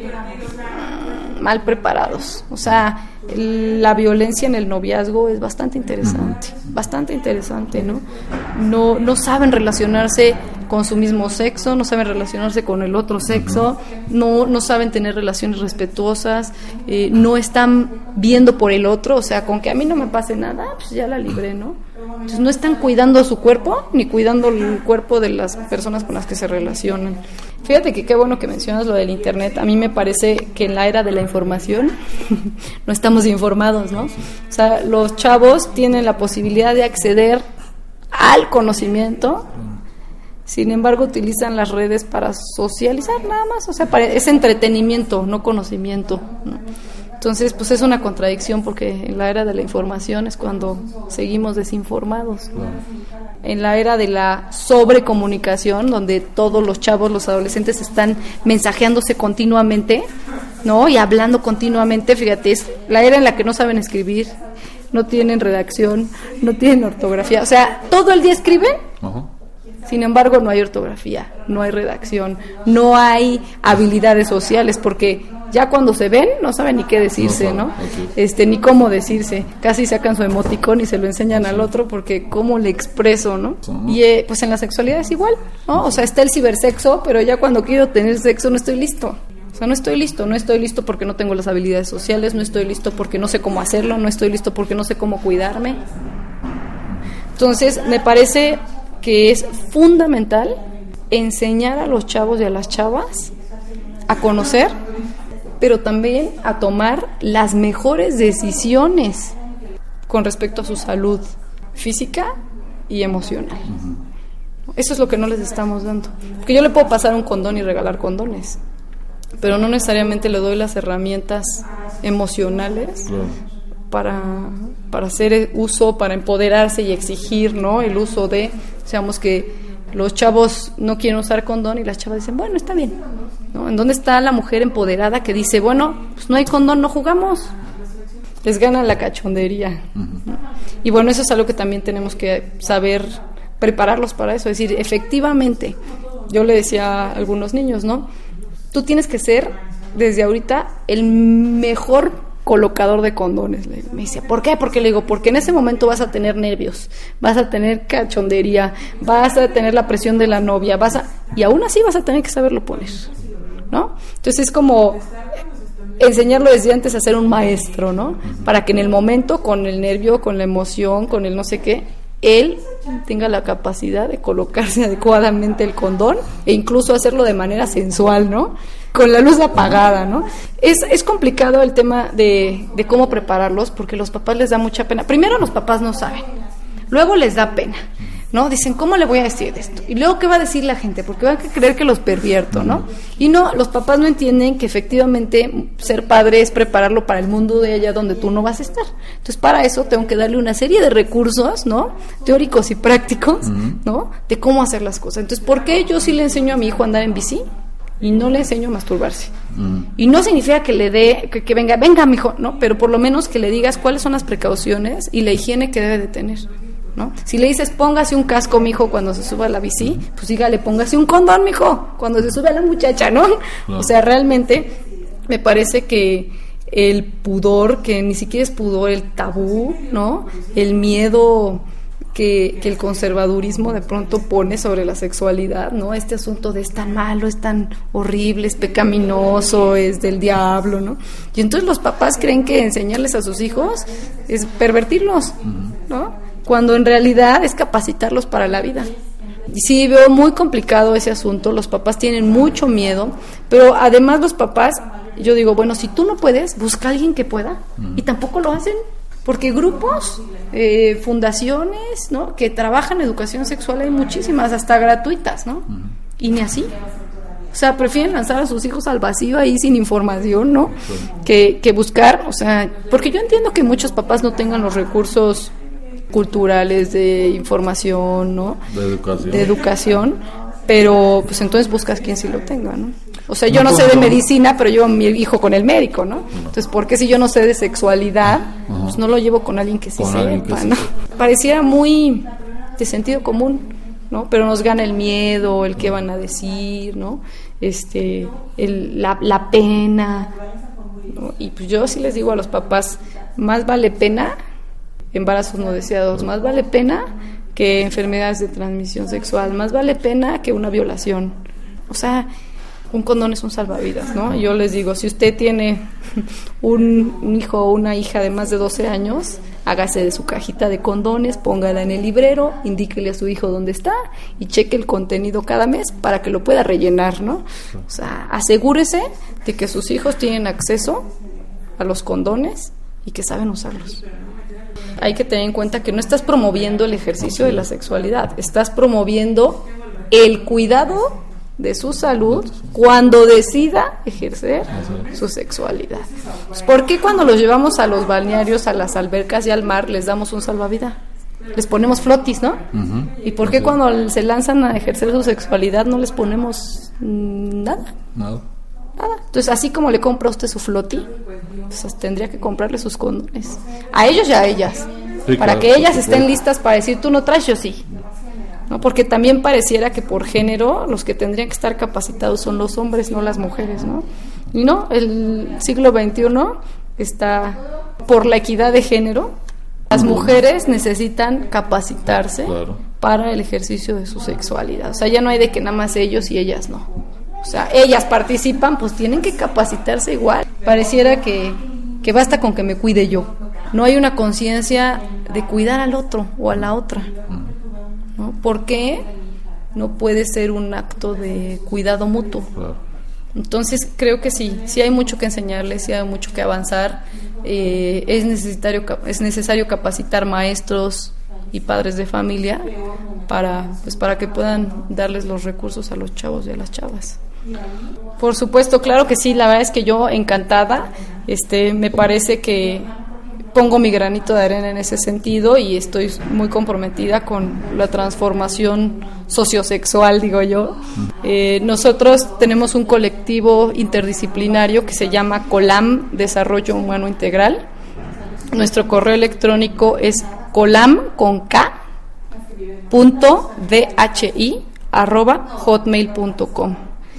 mal preparados. O sea, el, la violencia en el noviazgo es bastante interesante, bastante interesante, ¿no? No, no saben relacionarse con su mismo sexo, no saben relacionarse con el otro sexo, no, no saben tener relaciones respetuosas, eh, no están viendo por el otro, o sea, con que a mí no me pase nada, pues ya la libré, ¿no? Entonces no están cuidando su cuerpo ni cuidando el cuerpo de las personas con las que se relacionan. Fíjate que qué bueno que mencionas lo del internet. A mí me parece que en la era de la información no estamos informados, ¿no? O sea, los chavos tienen la posibilidad de acceder al conocimiento, sin embargo utilizan las redes para socializar nada más, o sea, para, es entretenimiento, no conocimiento, ¿no? Entonces, pues es una contradicción porque en la era de la información es cuando seguimos desinformados. En la era de la sobrecomunicación, donde todos los chavos, los adolescentes están mensajeándose continuamente, ¿no? Y hablando continuamente, fíjate, es la era en la que no saben escribir, no tienen redacción, no tienen ortografía, o sea, todo el día escriben. Uh-huh. Sin embargo, no hay ortografía, no hay redacción, no hay habilidades sociales, porque ya cuando se ven no saben ni qué decirse, ¿no? Este, ni cómo decirse. Casi sacan su emoticón y se lo enseñan al otro porque cómo le expreso, ¿no? Y eh, pues en la sexualidad es igual, ¿no? O sea, está el cibersexo, pero ya cuando quiero tener sexo no estoy listo. O sea, no estoy listo, no estoy listo porque no tengo las habilidades sociales, no estoy listo porque no sé cómo hacerlo, no estoy listo porque no sé cómo cuidarme. Entonces, me parece que es fundamental enseñar a los chavos y a las chavas a conocer, pero también a tomar las mejores decisiones con respecto a su salud física y emocional. Eso es lo que no les estamos dando. Porque yo le puedo pasar un condón y regalar condones, pero no necesariamente le doy las herramientas emocionales para, para hacer uso, para empoderarse y exigir, ¿no?, el uso de, digamos que los chavos no quieren usar condón y las chavas dicen, bueno, está bien, ¿no? ¿En dónde está la mujer empoderada que dice, bueno, pues no hay condón, no jugamos? Les gana la cachondería, ¿no? Y bueno, eso es algo que también tenemos que saber prepararlos para eso, es decir, efectivamente, yo le decía a algunos niños, ¿no?, tú tienes que ser desde ahorita el mejor colocador de condones. Me dice, ¿por qué? Porque le digo, porque en ese momento vas a tener nervios, vas a tener cachondería, vas a tener la presión de la novia, vas a, y aún así vas a tener que saberlo poner, ¿no? Entonces es como enseñarlo desde antes a ser un maestro, ¿no? Para que en el momento, con el nervio, con la emoción, con el no sé qué, él tenga la capacidad de colocarse adecuadamente el condón e incluso hacerlo de manera sensual, ¿no?, con la luz apagada, ¿no? Es, es complicado el tema de, de cómo prepararlos, porque los papás les da mucha pena. Primero, los papás no saben, luego les da pena, ¿no? Dicen, ¿cómo le voy a decir esto? Y luego, ¿qué va a decir la gente? Porque van a creer que los pervierto, ¿no? Y no, los papás no entienden que efectivamente ser padre es prepararlo para el mundo de allá donde tú no vas a estar. Entonces, para eso tengo que darle una serie de recursos, ¿no?, teóricos y prácticos, ¿no?, de cómo hacer las cosas. Entonces, ¿por qué yo sí le enseño a mi hijo a andar en bici? y no le enseño a masturbarse. Mm. Y no significa que le dé, que, que venga, venga, mijo, ¿no? Pero por lo menos que le digas cuáles son las precauciones y la higiene que debe de tener, ¿no? Si le dices, póngase un casco, mijo, cuando se suba a la bici, pues dígale, póngase un condón, mijo, cuando se sube a la muchacha, ¿no? No. O sea, realmente me parece que el pudor, que ni siquiera es pudor, el tabú, ¿no? El miedo que, que el conservadurismo de pronto pone sobre la sexualidad, ¿no? Este asunto de es tan malo, es tan horrible, es pecaminoso, es del diablo, ¿no? Y entonces los papás creen que enseñarles a sus hijos es pervertirlos, ¿no? Cuando en realidad es capacitarlos para la vida. Y sí, veo muy complicado ese asunto, los papás tienen mucho miedo, pero además los papás, yo digo, bueno, si tú no puedes, busca a alguien que pueda, y tampoco lo hacen. Porque grupos, eh, fundaciones, ¿no? Que trabajan educación sexual hay muchísimas, hasta gratuitas, ¿no? Uh-huh. Y ni así. O sea, prefieren lanzar a sus hijos al vacío ahí sin información, ¿no? Uh-huh. Que, que buscar, o sea, porque yo entiendo que muchos papás no tengan los recursos culturales de información, ¿no? De educación. De educación, pero pues entonces buscas quien sí lo tenga, ¿no? O sea, yo no, no sé de medicina, pero llevo a mi hijo con el médico, ¿no? Entonces, ¿por qué si yo no sé de sexualidad, uh-huh. pues no lo llevo con alguien que sí con sepa, que ¿no? Sí. Pareciera muy de sentido común, ¿no? Pero nos gana el miedo, el qué van a decir, ¿no? Este, el, la, la pena, ¿no? Y pues yo sí les digo a los papás, más vale pena, embarazos no deseados, más vale pena que enfermedades de transmisión sexual, más vale pena que una violación. O sea, un condón es un salvavidas, ¿no? Yo les digo, si usted tiene un, un hijo o una hija de más de doce años, hágase de su cajita de condones, póngala en el librero, indíquele a su hijo dónde está y cheque el contenido cada mes para que lo pueda rellenar, ¿no? O sea, asegúrese de que sus hijos tienen acceso a los condones y que saben usarlos. Hay que tener en cuenta que no estás promoviendo el ejercicio de la sexualidad, estás promoviendo el cuidado de su salud cuando decida ejercer su sexualidad. Pues, ¿por qué cuando los llevamos a los balnearios, a las albercas y al mar les damos un salvavidas? Les ponemos flotis, ¿no? Uh-huh. ¿Y por qué cuando se lanzan a ejercer su sexualidad no les ponemos nada? Nada. Nada. Entonces, así como le compra usted su floti, pues tendría que comprarle sus condones a ellos y a ellas, sí, para claro, que ellas estén listas para decir, tú no traes, yo sí, ¿no? Porque también pareciera que por género los que tendrían que estar capacitados son los hombres, no las mujeres, ¿no? Y no, el siglo veintiuno está por la equidad de género. Las mujeres necesitan capacitarse, claro, para el ejercicio de su sexualidad. O sea, ya no hay de que nada más ellos y ellas no. O sea, ellas participan, pues tienen que capacitarse igual. Pareciera que, que basta con que me cuide yo. No hay una conciencia de cuidar al otro o a la otra, ¿no? ¿Por qué no puede ser un acto de cuidado mutuo? Claro. Entonces creo que sí, sí hay mucho que enseñarles, sí hay mucho que avanzar. Eh, es necesario es necesario capacitar maestros y padres de familia para pues para que puedan darles los recursos a los chavos y a las chavas. Por supuesto, claro que sí, la verdad es que yo encantada, este, me parece que pongo mi granito de arena en ese sentido y estoy muy comprometida con la transformación sociosexual, digo yo. Eh, nosotros tenemos un colectivo interdisciplinario que se llama COLAM, Desarrollo Humano Integral. Nuestro correo electrónico es colam con k punto dhi arroba hotmail punto com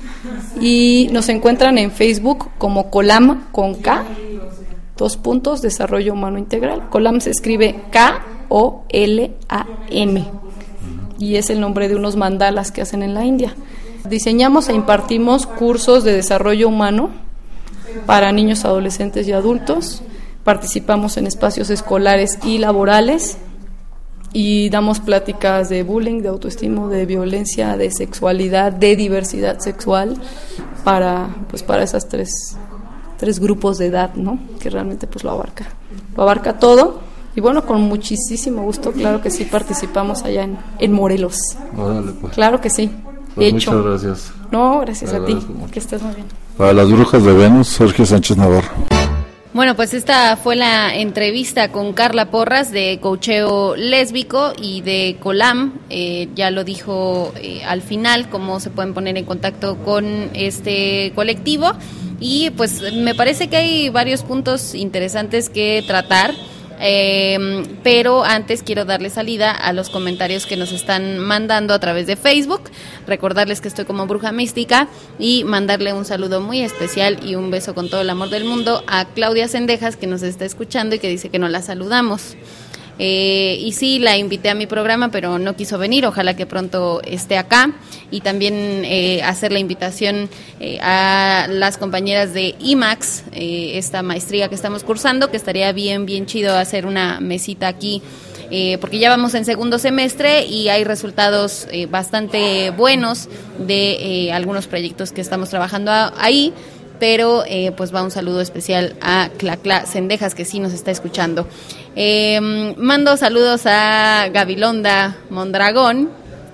y nos encuentran en Facebook como Colam con K, dos puntos, Desarrollo Humano Integral. Colam se escribe K O L A M y es el nombre de unos mandalas que hacen en la India. Diseñamos e impartimos cursos de desarrollo humano para niños, adolescentes y adultos. Participamos en espacios escolares y laborales y damos pláticas de bullying, de autoestima, de violencia, de sexualidad, de diversidad sexual para pues para esas tres tres grupos de edad, ¿no? Que realmente pues lo abarca. Lo abarca todo y bueno, con muchísimo gusto, claro que sí participamos allá en, en Morelos. Órale, pues. Claro que sí. Pues de hecho. Muchas gracias. No, gracias a ti, que estés muy bien. Para las brujas de Venus, Sergio Sánchez Navarro. Bueno, pues esta fue la entrevista con Carla Porras de Coacheo Lésbico y de Colam. Eh, ya lo dijo eh, al final, cómo se pueden poner en contacto con este colectivo. Y pues me parece que hay varios puntos interesantes que tratar. Eh, pero antes quiero darle salida a los comentarios que nos están mandando a través de Facebook, recordarles que estoy como Bruja Mística y mandarle un saludo muy especial y un beso con todo el amor del mundo a Claudia Cendejas, que nos está escuchando y que dice que no la saludamos. Eh, y sí, la invité a mi programa, pero no quiso venir, ojalá que pronto esté acá. Y también eh, hacer la invitación eh, a las compañeras de I MAX, eh, esta maestría que estamos cursando, que estaría bien, bien chido hacer una mesita aquí, eh, porque ya vamos en segundo semestre y hay resultados eh, bastante buenos de eh, algunos proyectos que estamos trabajando a, ahí. Pero eh, pues va un saludo especial a Clacla Cendejas, que sí nos está escuchando. Eh, mando saludos a Gabilonda Mondragón,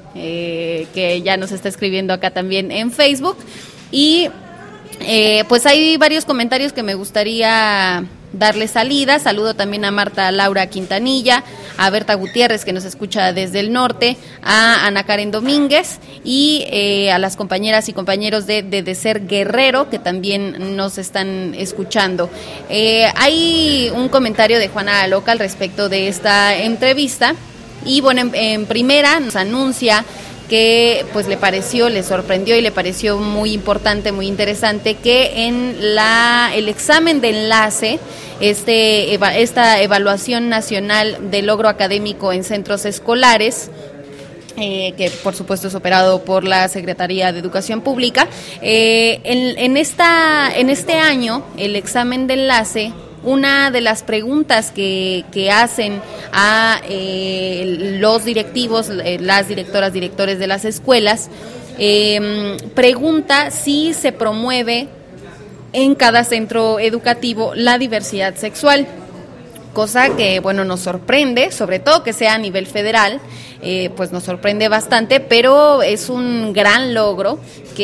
eh, que ya nos está escribiendo acá también en Facebook. Y eh, pues hay varios comentarios que me gustaría darle salida. Saludo también a Marta Laura Quintanilla, a Berta Gutiérrez, que nos escucha desde el norte, a Ana Karen Domínguez y eh, a las compañeras y compañeros de, de, de Ser Guerrero, que también nos están escuchando. Eh, hay un comentario de Juana Loca al respecto de esta entrevista y bueno, en, en primera nos anuncia que pues le pareció, le sorprendió y le pareció muy importante, muy interesante que en la el examen de enlace, este eva, esta evaluación nacional de logro académico en centros escolares, eh, que por supuesto es operado por la Secretaría de Educación Pública, eh, en, en esta en este año el examen de enlace, una de las preguntas que, que hacen a eh, los directivos, eh, las directoras, directores de las escuelas, eh, pregunta si se promueve en cada centro educativo la diversidad sexual, cosa que, bueno, nos sorprende, sobre todo que sea a nivel federal, eh, pues nos sorprende bastante, pero es un gran logro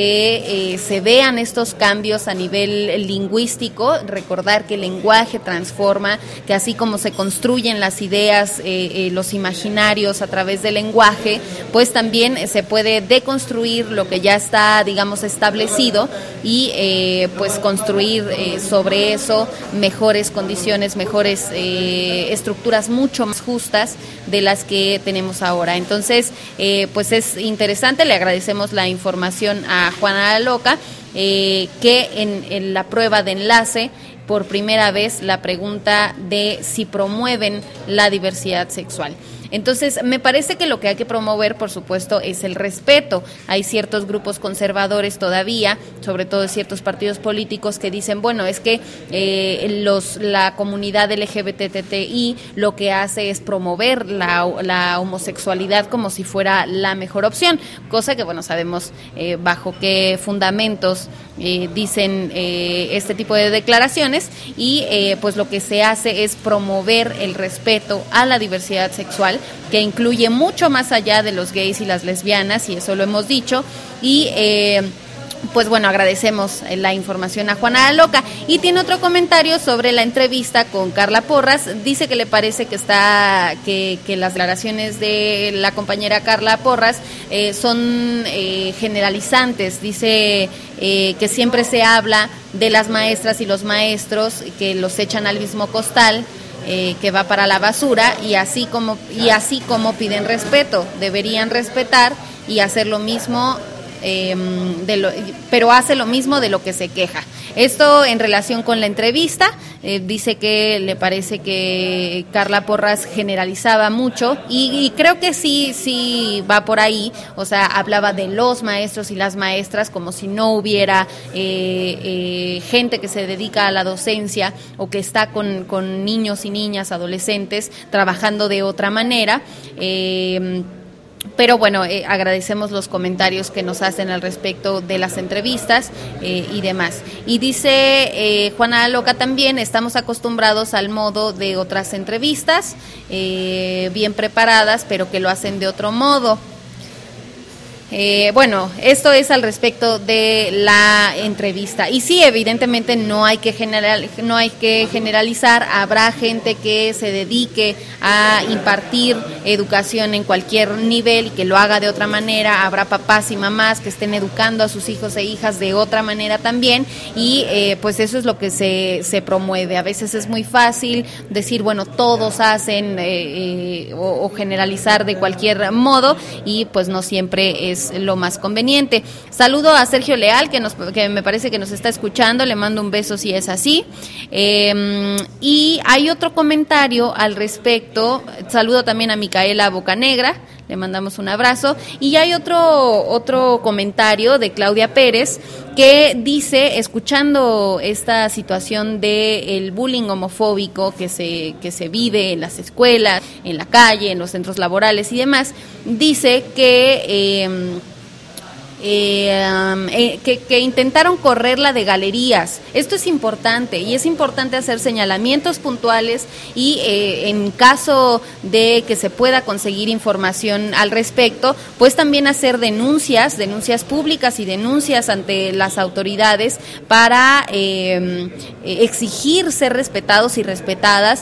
que eh, se vean estos cambios a nivel lingüístico. Recordar que el lenguaje transforma, que así como se construyen las ideas, eh, eh, los imaginarios a través del lenguaje, pues también se puede deconstruir lo que ya está, digamos, establecido y eh, pues construir eh, sobre eso mejores condiciones, mejores eh, estructuras mucho más justas de las que tenemos ahora. Entonces, eh, pues es interesante, le agradecemos la información a Juana Loca, eh, que en, en la prueba de enlace, por primera vez, la pregunta de si promueven la diversidad sexual. Entonces, me parece que lo que hay que promover, por supuesto, es el respeto. Hay ciertos grupos conservadores todavía, sobre todo ciertos partidos políticos, que dicen, bueno, es que eh, los la comunidad L G B T T I lo que hace es promover la, la homosexualidad como si fuera la mejor opción, cosa que, bueno, sabemos eh, bajo qué fundamentos eh, dicen eh, este tipo de declaraciones, y eh, pues lo que se hace es promover el respeto a la diversidad sexual, que incluye mucho más allá de los gays y las lesbianas, y eso lo hemos dicho, y eh, pues bueno, agradecemos la información a Juana Loca. Y tiene otro comentario sobre la entrevista con Carla Porras. Dice que le parece que está que, que las declaraciones de la compañera Carla Porras eh, son eh, generalizantes. Dice eh, que siempre se habla de las maestras y los maestros, que los echan al mismo costal, Eh, que va para la basura, y así como y así como piden respeto, deberían respetar y hacer lo mismo, eh, de lo, pero hace lo mismo de lo que se queja. Esto en relación con la entrevista. Eh, dice que le parece que Carla Porras generalizaba mucho, y, y creo que sí, sí va por ahí. O sea, hablaba de los maestros y las maestras como si no hubiera eh, eh, gente que se dedica a la docencia o que está con, con niños y niñas, adolescentes, trabajando de otra manera. Eh, Pero bueno, eh, agradecemos los comentarios que nos hacen al respecto de las entrevistas eh, y demás. Y dice eh, Juana Loca también, estamos acostumbrados al modo de otras entrevistas, eh, bien preparadas, pero que lo hacen de otro modo. Eh, bueno, esto es al respecto de la entrevista. Y sí, evidentemente no hay que general, no hay que generalizar. Habrá gente que se dedique a impartir educación en cualquier nivel y que lo haga de otra manera. Habrá papás y mamás que estén educando a sus hijos e hijas de otra manera también. Y eh, pues eso es lo que se, se promueve. A veces es muy fácil decir, bueno, todos hacen eh, eh, o, o generalizar de cualquier modo, y pues no siempre es lo más conveniente. Saludo a Sergio Leal, que nos que me parece que nos está escuchando, le mando un beso si es así. Eh, y hay otro comentario al respecto. Saludo también a Micaela Bocanegra, le mandamos un abrazo. Y hay otro otro comentario de Claudia Pérez, que dice, escuchando esta situación de el bullying homofóbico que se que se vive en las escuelas, en la calle, en los centros laborales y demás, dice que eh, Eh, um, eh, que, que intentaron correrla de galerías. Esto es importante, y es importante hacer señalamientos puntuales y eh, en caso de que se pueda conseguir información al respecto, pues también hacer denuncias, denuncias públicas y denuncias ante las autoridades para eh, exigir ser respetados y respetadas.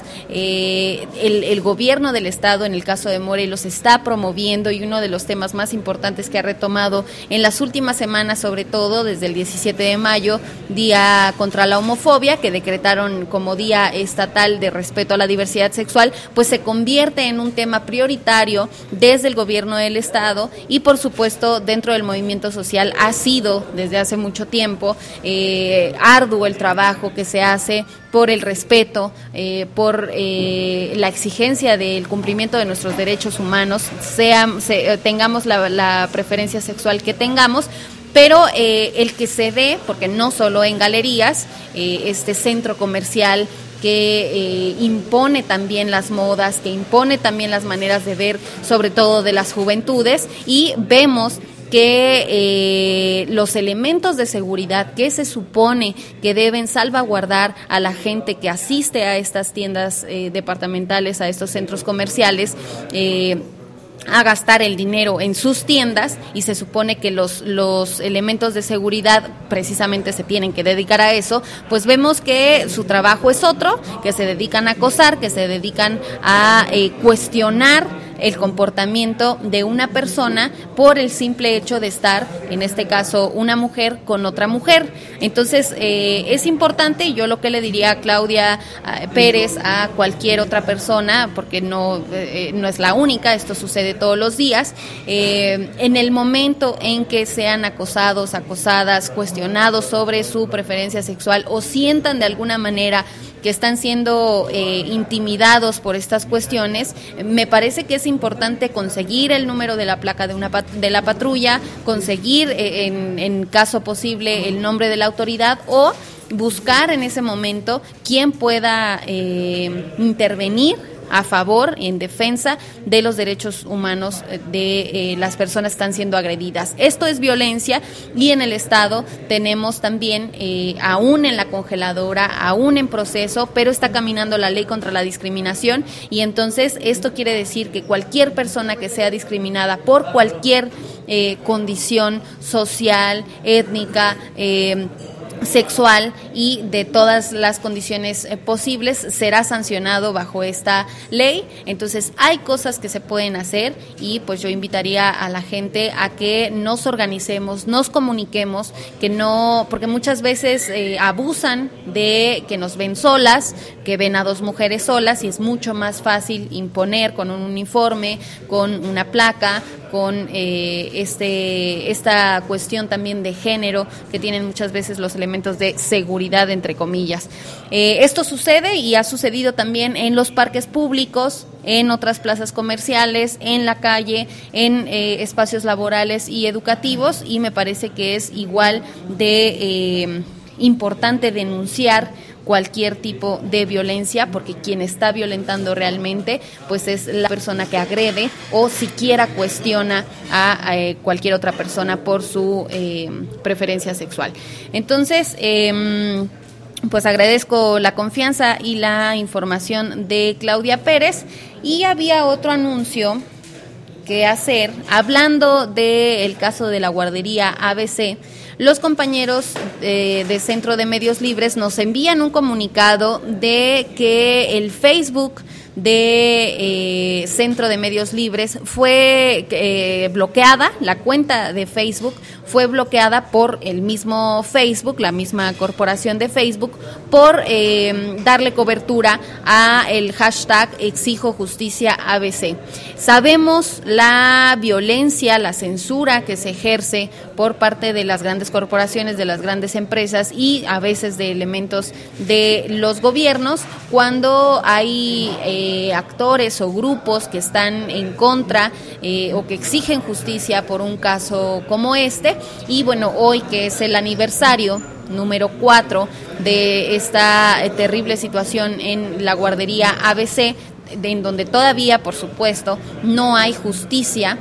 Eh, el, el gobierno del estado, en el caso de Morelos, está promoviendo, y uno de los temas más importantes que ha retomado en las últimas semanas, sobre todo desde el diecisiete de mayo, Día contra la Homofobia, que decretaron como Día Estatal de Respeto a la Diversidad Sexual, pues se convierte en un tema prioritario desde el gobierno del estado, y por supuesto dentro del movimiento social ha sido desde hace mucho tiempo eh, arduo el trabajo que se hace por el respeto, eh, por eh, la exigencia del cumplimiento de nuestros derechos humanos, sea, se, tengamos la, la preferencia sexual que tengamos, pero eh, el que se dé, porque no solo en galerías, eh, este centro comercial que eh, impone también las modas, que impone también las maneras de ver, sobre todo de las juventudes, y vemos que eh, los elementos de seguridad que se supone que deben salvaguardar a la gente que asiste a estas tiendas eh, departamentales, a estos centros comerciales, eh, a gastar el dinero en sus tiendas, y se supone que los, los elementos de seguridad precisamente se tienen que dedicar a eso, pues vemos que su trabajo es otro, que se dedican a acosar, que se dedican a eh, cuestionar el comportamiento de una persona por el simple hecho de estar, en este caso, una mujer con otra mujer. Entonces, eh, es importante, y yo lo que le diría a Claudia a Pérez, a cualquier otra persona, porque no, eh, no es la única, esto sucede todos los días, eh, en el momento en que sean acosados, acosadas, cuestionados sobre su preferencia sexual, o sientan de alguna manera que están siendo eh, intimidados por estas cuestiones, me parece que es importante conseguir el número de la placa de una pat- de la patrulla, conseguir eh, en, en caso posible el nombre de la autoridad, o buscar en ese momento quién pueda eh, intervenir a favor, en defensa de los derechos humanos de eh, las personas que están siendo agredidas. Esto es violencia, y en el estado tenemos también, eh, aún en la congeladora, aún en proceso, pero está caminando la ley contra la discriminación, y entonces esto quiere decir que cualquier persona que sea discriminada por cualquier eh, condición social, étnica, eh, sexual y de todas las condiciones eh, posibles, será sancionado bajo esta ley. Entonces hay cosas que se pueden hacer, y pues yo invitaría a la gente a que nos organicemos, nos comuniquemos, que no, porque muchas veces eh, abusan de que nos ven solas, que ven a dos mujeres solas, y es mucho más fácil imponer con un uniforme, con una placa, con eh, este esta cuestión también de género que tienen muchas veces los elementos de seguridad, entre comillas. Eh, esto sucede, y ha sucedido también en los parques públicos, en otras plazas comerciales, en la calle, en eh, espacios laborales y educativos, y me parece que es igual de eh, importante denunciar cualquier tipo de violencia, porque quien está violentando realmente pues es la persona que agrede o siquiera cuestiona a, a cualquier otra persona por su eh, preferencia sexual. Entonces, eh, pues agradezco la confianza y la información de Claudia Pérez. Y había otro anuncio qué hacer. Hablando del caso de la guardería A B C, los compañeros eh, de Centro de Medios Libres nos envían un comunicado de que el Facebook de eh, Centro de Medios Libres fue eh, bloqueada, la cuenta de Facebook fue bloqueada por el mismo Facebook, la misma corporación de Facebook, por eh, darle cobertura a el hashtag Exijo Justicia A B C. Sabemos la violencia, la censura que se ejerce por parte de las grandes corporaciones, de las grandes empresas y a veces de elementos de los gobiernos cuando hay eh, actores o grupos que están en contra eh, o que exigen justicia por un caso como este. Y bueno, hoy que es el aniversario número cuatro de esta eh, terrible situación en la guardería A B C, de, en donde todavía, por supuesto, no hay justicia,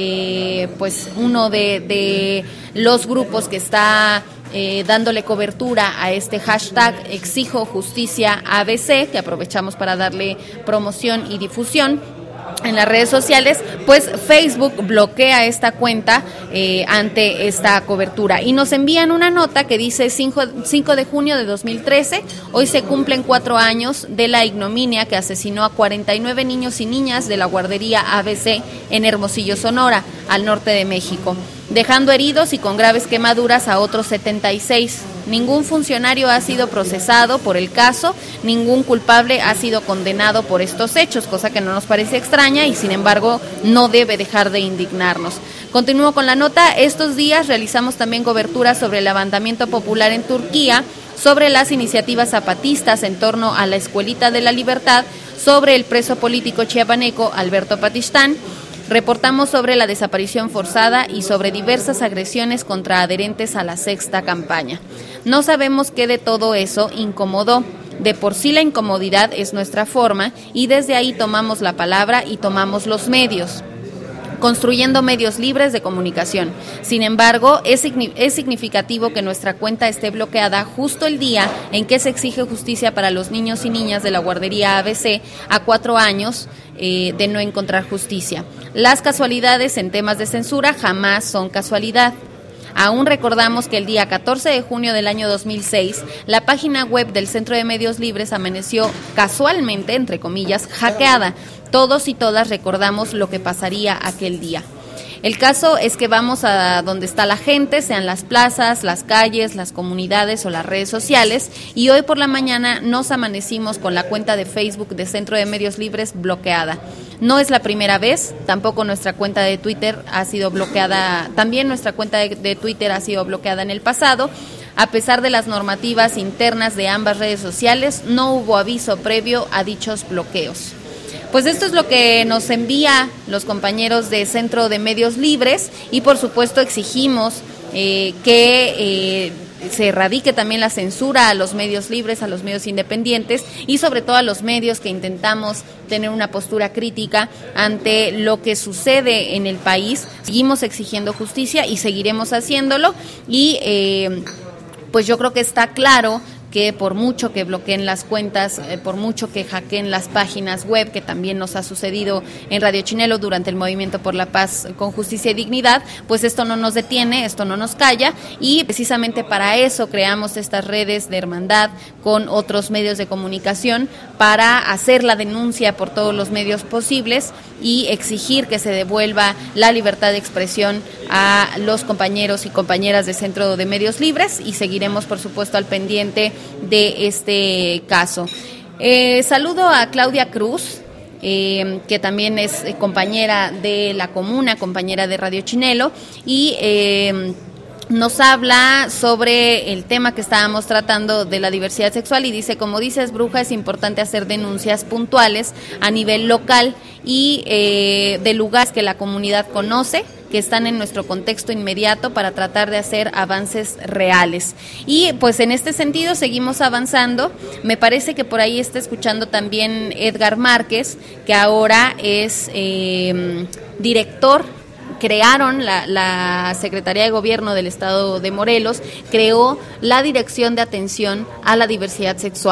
eh, pues uno de, de los grupos que está eh, dándole cobertura a este hashtag Exijo Justicia A B C, que aprovechamos para darle promoción y difusión en las redes sociales, pues Facebook bloquea esta cuenta eh, ante esta cobertura y nos envían una nota que dice cinco de junio de dos mil trece, hoy se cumplen cuatro años de la ignominia que asesinó a cuarenta y nueve niños y niñas de la guardería A B C en Hermosillo, Sonora, al norte de México, dejando heridos y con graves quemaduras a otros setenta y seis. Ningún funcionario ha sido procesado por el caso, ningún culpable ha sido condenado por estos hechos, cosa que no nos parece extraña y sin embargo no debe dejar de indignarnos. Continúo con la nota. Estos días realizamos también cobertura sobre el levantamiento popular en Turquía, sobre las iniciativas zapatistas en torno a la Escuelita de la Libertad, sobre el preso político chiapaneco Alberto Patistán. Reportamos sobre la desaparición forzada y sobre diversas agresiones contra adherentes a la sexta campaña. No sabemos qué de todo eso incomodó. De por sí la incomodidad es nuestra forma y desde ahí tomamos la palabra y tomamos los medios, construyendo medios libres de comunicación. Sin embargo, es, es significativo que nuestra cuenta esté bloqueada justo el día en que se exige justicia para los niños y niñas de la guardería A B C a cuatro años eh, de no encontrar justicia. Las casualidades en temas de censura jamás son casualidad. Aún recordamos que el día catorce de junio del año dos mil seis, la página web del Centro de Medios Libres amaneció casualmente, entre comillas, hackeada. Todos y todas recordamos lo que pasaría aquel día. El caso es que vamos a donde está la gente, sean las plazas, las calles, las comunidades o las redes sociales, y hoy por la mañana nos amanecimos con la cuenta de Facebook de Centro de Medios Libres bloqueada. No es la primera vez, tampoco nuestra cuenta de Twitter ha sido bloqueada, también nuestra cuenta de, de Twitter ha sido bloqueada en el pasado. A pesar de las normativas internas de ambas redes sociales, no hubo aviso previo a dichos bloqueos. Pues esto es lo que nos envía los compañeros de Centro de Medios Libres y por supuesto exigimos eh, que eh, se erradique también la censura a los medios libres, a los medios independientes y sobre todo a los medios que intentamos tener una postura crítica ante lo que sucede en el país. Seguimos exigiendo justicia y seguiremos haciéndolo y eh, pues yo creo que está claro que por mucho que bloqueen las cuentas, eh, por mucho que hackeen las páginas web, que también nos ha sucedido en Radio Chinelo durante el Movimiento por la Paz con Justicia y Dignidad, pues esto no nos detiene, esto no nos calla y precisamente para eso creamos estas redes de hermandad con otros medios de comunicación para hacer la denuncia por todos los medios posibles y exigir que se devuelva la libertad de expresión a los compañeros y compañeras de Centro de Medios Libres y seguiremos por supuesto al pendiente de este caso. Eh, saludo a Claudia Cruz, eh, que también es compañera de La Comuna, compañera de Radio Chinelo y eh, nos habla sobre el tema que estábamos tratando de la diversidad sexual y dice, como dices, Bruja, es importante hacer denuncias puntuales a nivel local y eh, de lugares que la comunidad conoce, que están en nuestro contexto inmediato para tratar de hacer avances reales. Y pues en este sentido seguimos avanzando. Me parece que por ahí está escuchando también Edgar Márquez, que ahora es eh, director. Crearon la, la Secretaría de Gobierno del Estado de Morelos, creó la Dirección de Atención a la Diversidad Sexual,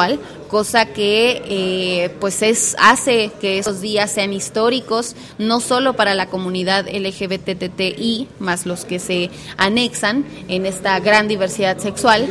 cosa que eh, pues es hace que esos días sean históricos, no solo para la comunidad L G B T T I, más los que se anexan en esta gran diversidad sexual,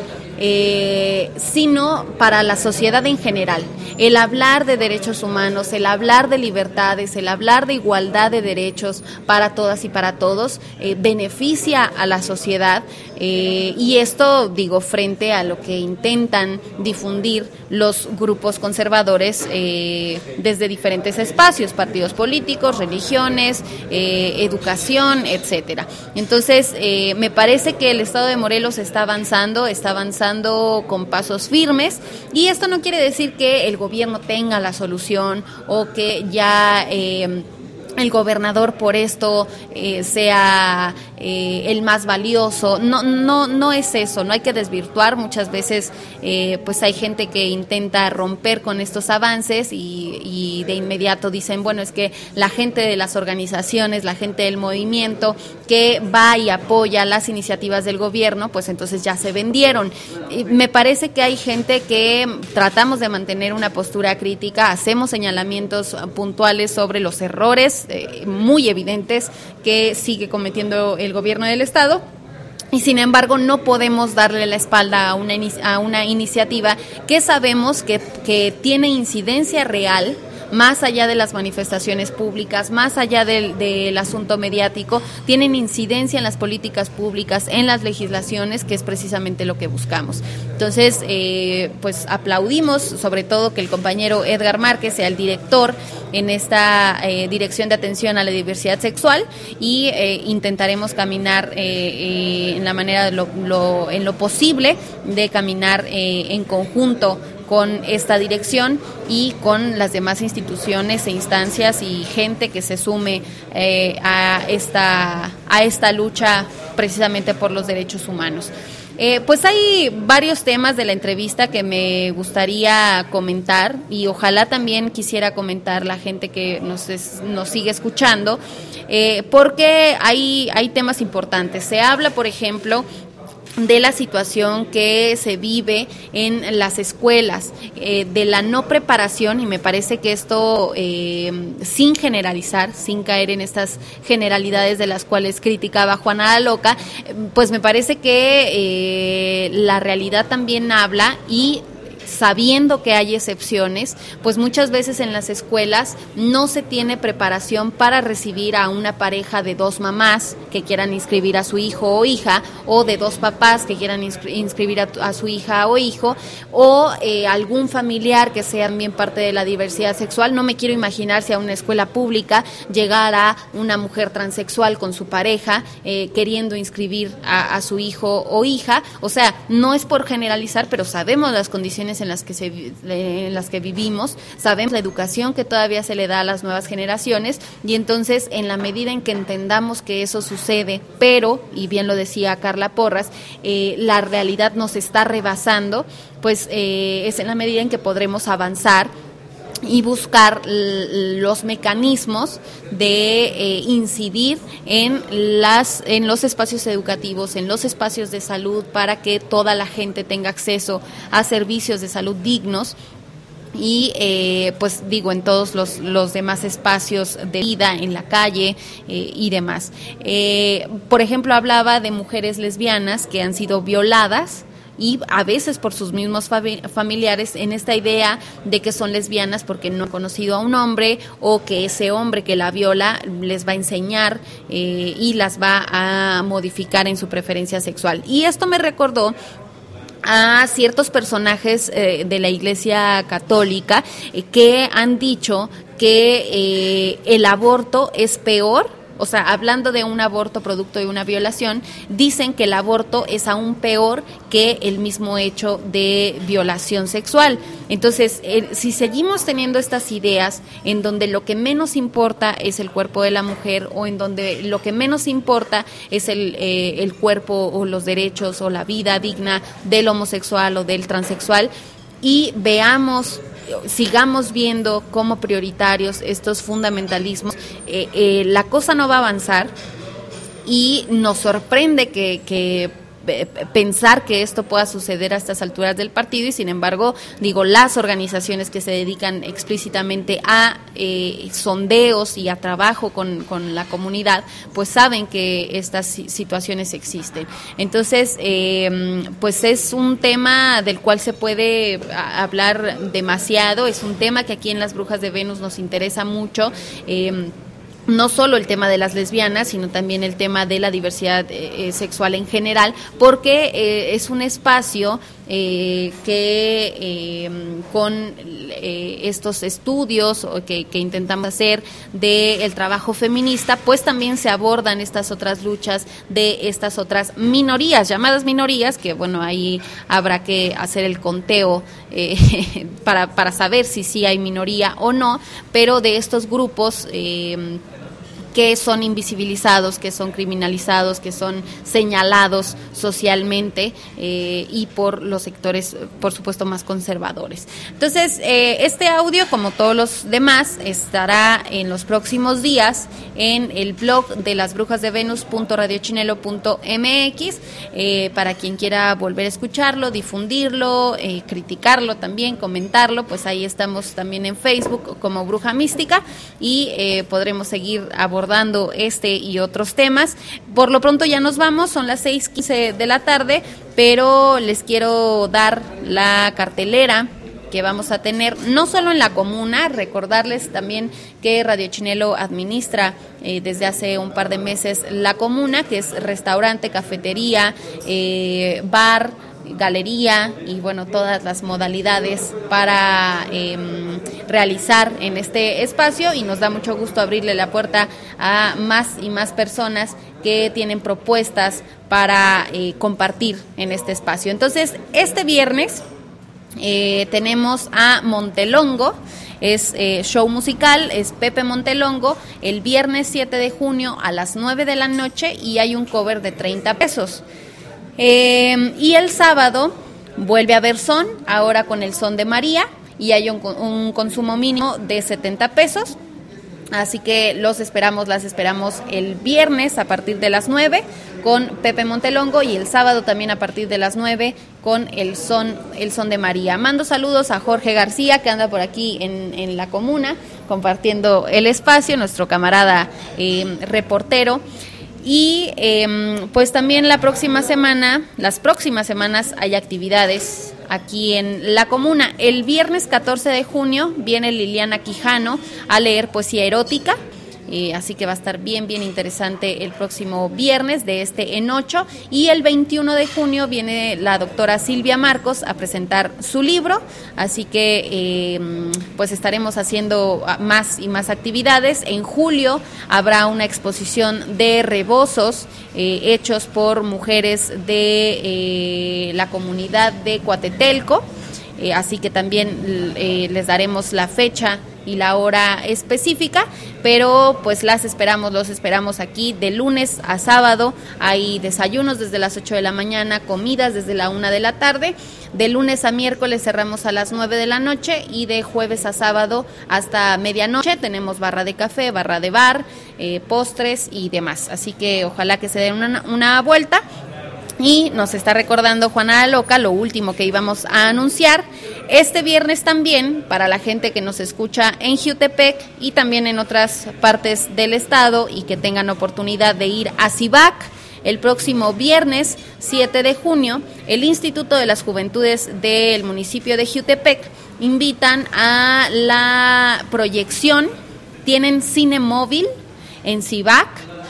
Eh, sino para la sociedad en general. El hablar de derechos humanos, el hablar de libertades, el hablar de igualdad de derechos para todas y para todos, eh, beneficia a la sociedad, eh, y esto, digo, frente a lo que intentan difundir los grupos conservadores eh, desde diferentes espacios, partidos políticos, religiones, eh, educación, etcétera. Entonces, eh, me parece que el Estado de Morelos está avanzando, está avanzando con pasos firmes, y esto no quiere decir que el gobierno tenga la solución o que ya eh, el gobernador por esto eh, sea eh, el más valioso. No, no, no es eso, no hay que desvirtuar. Muchas veces eh, pues hay gente que intenta romper con estos avances y, y de inmediato dicen, bueno, es que la gente de las organizaciones, la gente del movimiento que va y apoya las iniciativas del gobierno, pues entonces ya se vendieron. Y me parece que hay gente que tratamos de mantener una postura crítica, hacemos señalamientos puntuales sobre los errores Eh, muy evidentes que sigue cometiendo el gobierno del Estado, y sin embargo no podemos darle la espalda a una, a una iniciativa que sabemos que, que tiene incidencia real, más allá de las manifestaciones públicas, más allá del, del asunto mediático, tienen incidencia en las políticas públicas, en las legislaciones, que es precisamente lo que buscamos. Entonces, eh, pues aplaudimos sobre todo que el compañero Edgar Márquez sea el director en esta eh, Dirección de Atención a la Diversidad Sexual, y eh, intentaremos caminar eh, eh, en la manera, de lo, lo, en lo posible, de caminar eh, en conjunto con esta dirección y con las demás instituciones e instancias y gente que se sume eh, a esta a esta lucha precisamente por los derechos humanos. Eh, pues hay varios temas de la entrevista que me gustaría comentar, y ojalá también quisiera comentar la gente que nos, es, nos sigue escuchando, eh, porque hay, hay temas importantes. Se habla, por ejemplo, de la situación que se vive en las escuelas, eh, de la no preparación, y me parece que esto, eh, sin generalizar, sin caer en estas generalidades de las cuales criticaba Juana la Loca, pues me parece que eh, la realidad también habla, y sabiendo que hay excepciones, pues muchas veces en las escuelas no se tiene preparación para recibir a una pareja de dos mamás que quieran inscribir a su hijo o hija, o de dos papás que quieran inscribir a, a su hija o hijo, o eh, algún familiar que sea también parte de la diversidad sexual. No me quiero imaginar si a una escuela pública llegara una mujer transexual con su pareja eh, queriendo inscribir a, a su hijo o hija. O sea, no es por generalizar, pero sabemos las condiciones en las que se en las que vivimos, sabemos la educación que todavía se le da a las nuevas generaciones, y entonces en la medida en que entendamos que eso sucede, pero, y bien lo decía Carla Porras, eh, la realidad nos está rebasando, pues eh, es en la medida en que podremos avanzar y buscar l- los mecanismos de eh, incidir en las en los espacios educativos, en los espacios de salud, para que toda la gente tenga acceso a servicios de salud dignos, y eh, pues digo, en todos los, los demás espacios de vida, en la calle eh, y demás. Eh, por ejemplo, hablaba de mujeres lesbianas que han sido violadas, y a veces por sus mismos familiares, en esta idea de que son lesbianas porque no han conocido a un hombre, o que ese hombre que la viola les va a enseñar eh, y las va a modificar en su preferencia sexual. Y esto me recordó a ciertos personajes eh, de la Iglesia Católica eh, que han dicho que eh, el aborto es peor. O sea, hablando de un aborto producto de una violación, dicen que el aborto es aún peor que el mismo hecho de violación sexual. Entonces, eh, si seguimos teniendo estas ideas en donde lo que menos importa es el cuerpo de la mujer, o en donde lo que menos importa es el, eh, el cuerpo o los derechos o la vida digna del homosexual o del transexual, y veamos, sigamos viendo como prioritarios estos fundamentalismos, eh, eh, la cosa no va a avanzar, y nos sorprende que, que pensar que esto pueda suceder a estas alturas del partido, y sin embargo, digo, las organizaciones que se dedican explícitamente a eh, sondeos y a trabajo con, con la comunidad, pues saben que estas situaciones existen. Entonces, eh, pues es un tema del cual se puede hablar demasiado, es un tema que aquí en Las Brujas de Venus nos interesa mucho. Eh, no solo el tema de las lesbianas, sino también el tema de la diversidad eh, sexual en general, porque eh, es un espacio eh, que eh, con eh, estos estudios que, que intentamos hacer del trabajo feminista, pues también se abordan estas otras luchas de estas otras minorías, llamadas minorías, que bueno, ahí habrá que hacer el conteo eh, para, para saber si sí hay minoría o no, pero de estos grupos eh, que son invisibilizados, que son criminalizados, que son señalados socialmente eh, y por los sectores, por supuesto, más conservadores. Entonces, eh, este audio, como todos los demás, estará en los próximos días en el blog de lasbrujasdevenus punto radiochinelo punto m x, eh, para quien quiera volver a escucharlo, difundirlo, eh, criticarlo también, comentarlo, pues ahí estamos también en Facebook como Bruja Mística, y eh, podremos seguir abordando dando este y otros temas. Por lo pronto ya nos vamos, son las seis quince de la tarde, pero les quiero dar la cartelera que vamos a tener, no solo en la comuna, recordarles también que Radio Chinelo administra eh, desde hace un par de meses la comuna, que es restaurante, cafetería, eh, bar, galería y bueno, todas las modalidades para eh, realizar en este espacio, y nos da mucho gusto abrirle la puerta a más y más personas que tienen propuestas para eh, compartir en este espacio. Entonces, este viernes eh, tenemos a Montelongo. Es eh, show musical, es Pepe Montelongo, el viernes siete de junio a las nueve de la noche, y hay un cover de treinta pesos. Eh, y el sábado vuelve a haber son, ahora con el son de María, y hay un, un consumo mínimo de setenta pesos. Así que los esperamos, las esperamos el viernes a partir de las nueve con Pepe Montelongo, y el sábado también a partir de las nueve con el son, el son de María. Mando saludos a Jorge García, que anda por aquí en, en la comuna compartiendo el espacio, nuestro camarada eh, reportero. Y eh, pues también la próxima semana, las próximas semanas hay actividades aquí en la comuna. El viernes catorce de junio viene Liliana Quijano a leer poesía erótica. Eh, así que va a estar bien, bien interesante el próximo viernes de este en ocho. Y el veintiuno de junio viene la doctora Silvia Marcos a presentar su libro. Así que eh, pues estaremos haciendo más y más actividades. En julio habrá una exposición de rebozos eh, hechos por mujeres de eh, la comunidad de Coatetelco. Eh, así que también eh, les daremos la fecha y la hora específica, pero pues las esperamos, los esperamos aquí de lunes a sábado. Hay desayunos desde las ocho de la mañana, comidas desde la una de la tarde. De lunes a miércoles cerramos a las nueve de la noche, y de jueves a sábado hasta medianoche tenemos barra de café, barra de bar, eh, postres y demás. Así que ojalá que se den una, una vuelta. Y nos está recordando Juana la Loca lo último que íbamos a anunciar. Este viernes también, para la gente que nos escucha en Jiutepec y también en otras partes del estado y que tengan oportunidad de ir a Cibac, el próximo viernes siete de junio, el Instituto de las Juventudes del municipio de Jiutepec invitan a la proyección. Tienen cine móvil en Cibac.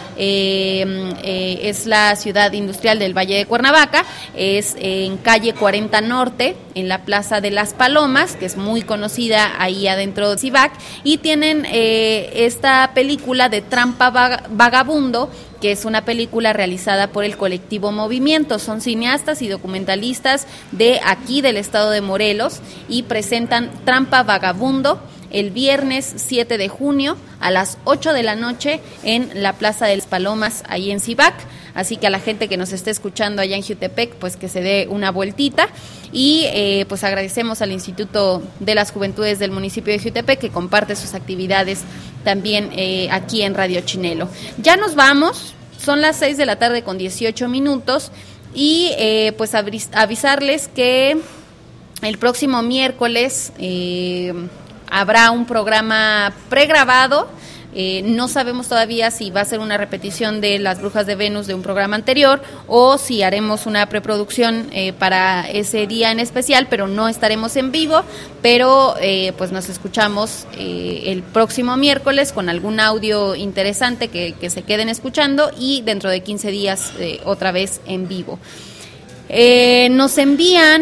Eh, eh, es la ciudad industrial del Valle de Cuernavaca, es eh, en calle cuarenta Norte, en la Plaza de las Palomas, que es muy conocida ahí adentro de Cibac, y tienen eh, esta película de Trampa Vagabundo, que es una película realizada por el colectivo Movimiento. Son cineastas y documentalistas de aquí del estado de Morelos, y presentan Trampa Vagabundo el viernes siete de junio a las ocho de la noche en la Plaza de las Palomas, ahí en Cibac. Así que a la gente que nos esté escuchando allá en Jiutepec, pues que se dé una vueltita. Y eh, pues agradecemos al Instituto de las Juventudes del municipio de Jiutepec, que comparte sus actividades también eh, aquí en Radio Chinelo. Ya nos vamos, son las seis de la tarde con dieciocho minutos. Y eh, pues avis- avisarles que el próximo miércoles eh, habrá un programa pregrabado. Eh, no sabemos todavía si va a ser una repetición de Las Brujas de Venus de un programa anterior o si haremos una preproducción eh, para ese día en especial, pero no estaremos en vivo, pero eh, pues nos escuchamos eh, el próximo miércoles con algún audio interesante que, que se queden escuchando y dentro de quince días eh, otra vez en vivo. Eh, nos envían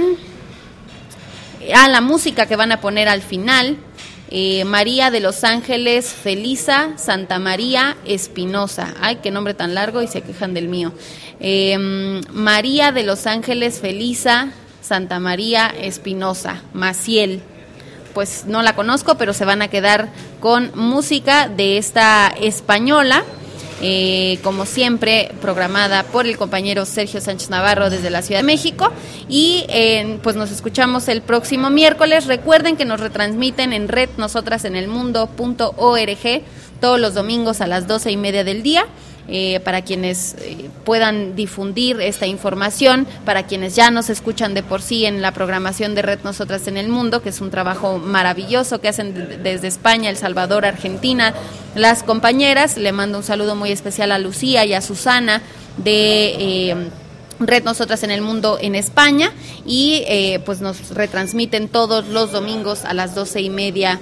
a la música que van a poner al final. Eh, María de los Ángeles Felisa Santa María Espinosa. Ay, qué nombre tan largo y se quejan del mío. Eh, María de los Ángeles Felisa Santa María Espinosa, Maciel. Pues no la conozco, pero se van a quedar con música de esta española. Eh, como siempre, programada por el compañero Sergio Sánchez Navarro desde la Ciudad de México. Y eh, pues nos escuchamos el próximo miércoles. Recuerden que nos retransmiten en red nosotras en el mundo punto org todos los domingos a las doce y media del día. Eh, para quienes eh, puedan difundir esta información, para quienes ya nos escuchan de por sí en la programación de Red Nosotras en el Mundo, que es un trabajo maravilloso que hacen de, desde España, El Salvador, Argentina, las compañeras. Le mando un saludo muy especial a Lucía y a Susana de eh, Red Nosotras en el Mundo en España, y eh, pues nos retransmiten todos los domingos a las doce y media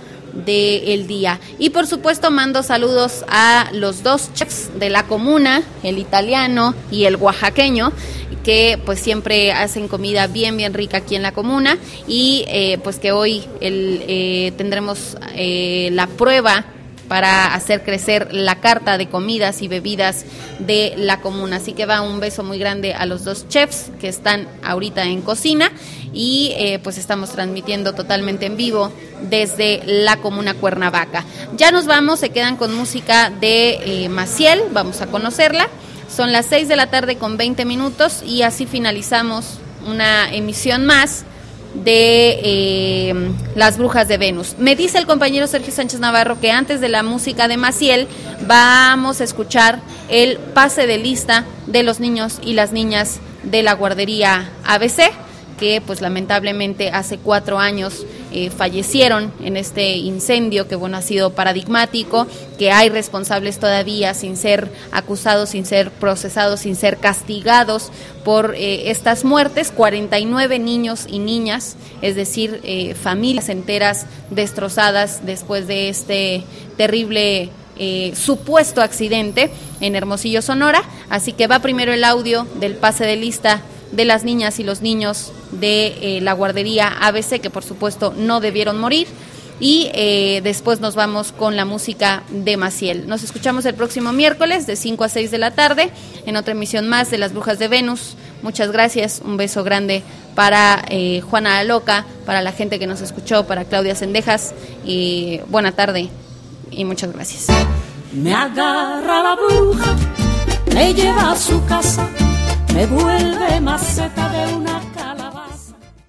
del día. Y por supuesto mando saludos a los dos chefs de la comuna, el italiano y el oaxaqueño, que pues siempre hacen comida bien bien rica aquí en la comuna, y eh, pues que hoy el, eh, tendremos eh, la prueba para hacer crecer la carta de comidas y bebidas de la comuna. Así que va un beso muy grande a los dos chefs que están ahorita en cocina, y eh, pues estamos transmitiendo totalmente en vivo desde la comuna Cuernavaca. Ya nos vamos, se quedan con música de eh, Maciel, vamos a conocerla. Son las seis de la tarde con veinte minutos y así finalizamos una emisión más de eh, Las Brujas de Venus. Me dice el compañero Sergio Sánchez Navarro que antes de la música de Maciel vamos a escuchar el pase de lista de los niños y las niñas de la guardería A B C, que pues lamentablemente hace cuatro años eh, fallecieron en este incendio que bueno ha sido paradigmático, que hay responsables todavía sin ser acusados, sin ser procesados, sin ser castigados por eh, estas muertes. Cuarenta y nueve niños y niñas, es decir, eh, familias enteras destrozadas después de este terrible eh, supuesto accidente en Hermosillo, Sonora. Así que va primero el audio del pase de lista de las niñas y los niños de eh, la guardería A B C, que por supuesto no debieron morir, y eh, después nos vamos con la música de Maciel. Nos escuchamos el próximo miércoles de cinco a seis de la tarde en otra emisión más de Las Brujas de Venus. Muchas gracias, un beso grande para eh, Juana la Loca, para la gente que nos escuchó, para Claudia Cendejas, y buena tarde y muchas gracias. Me agarra la bruja, me lleva a su casa, me vuelve maceta de un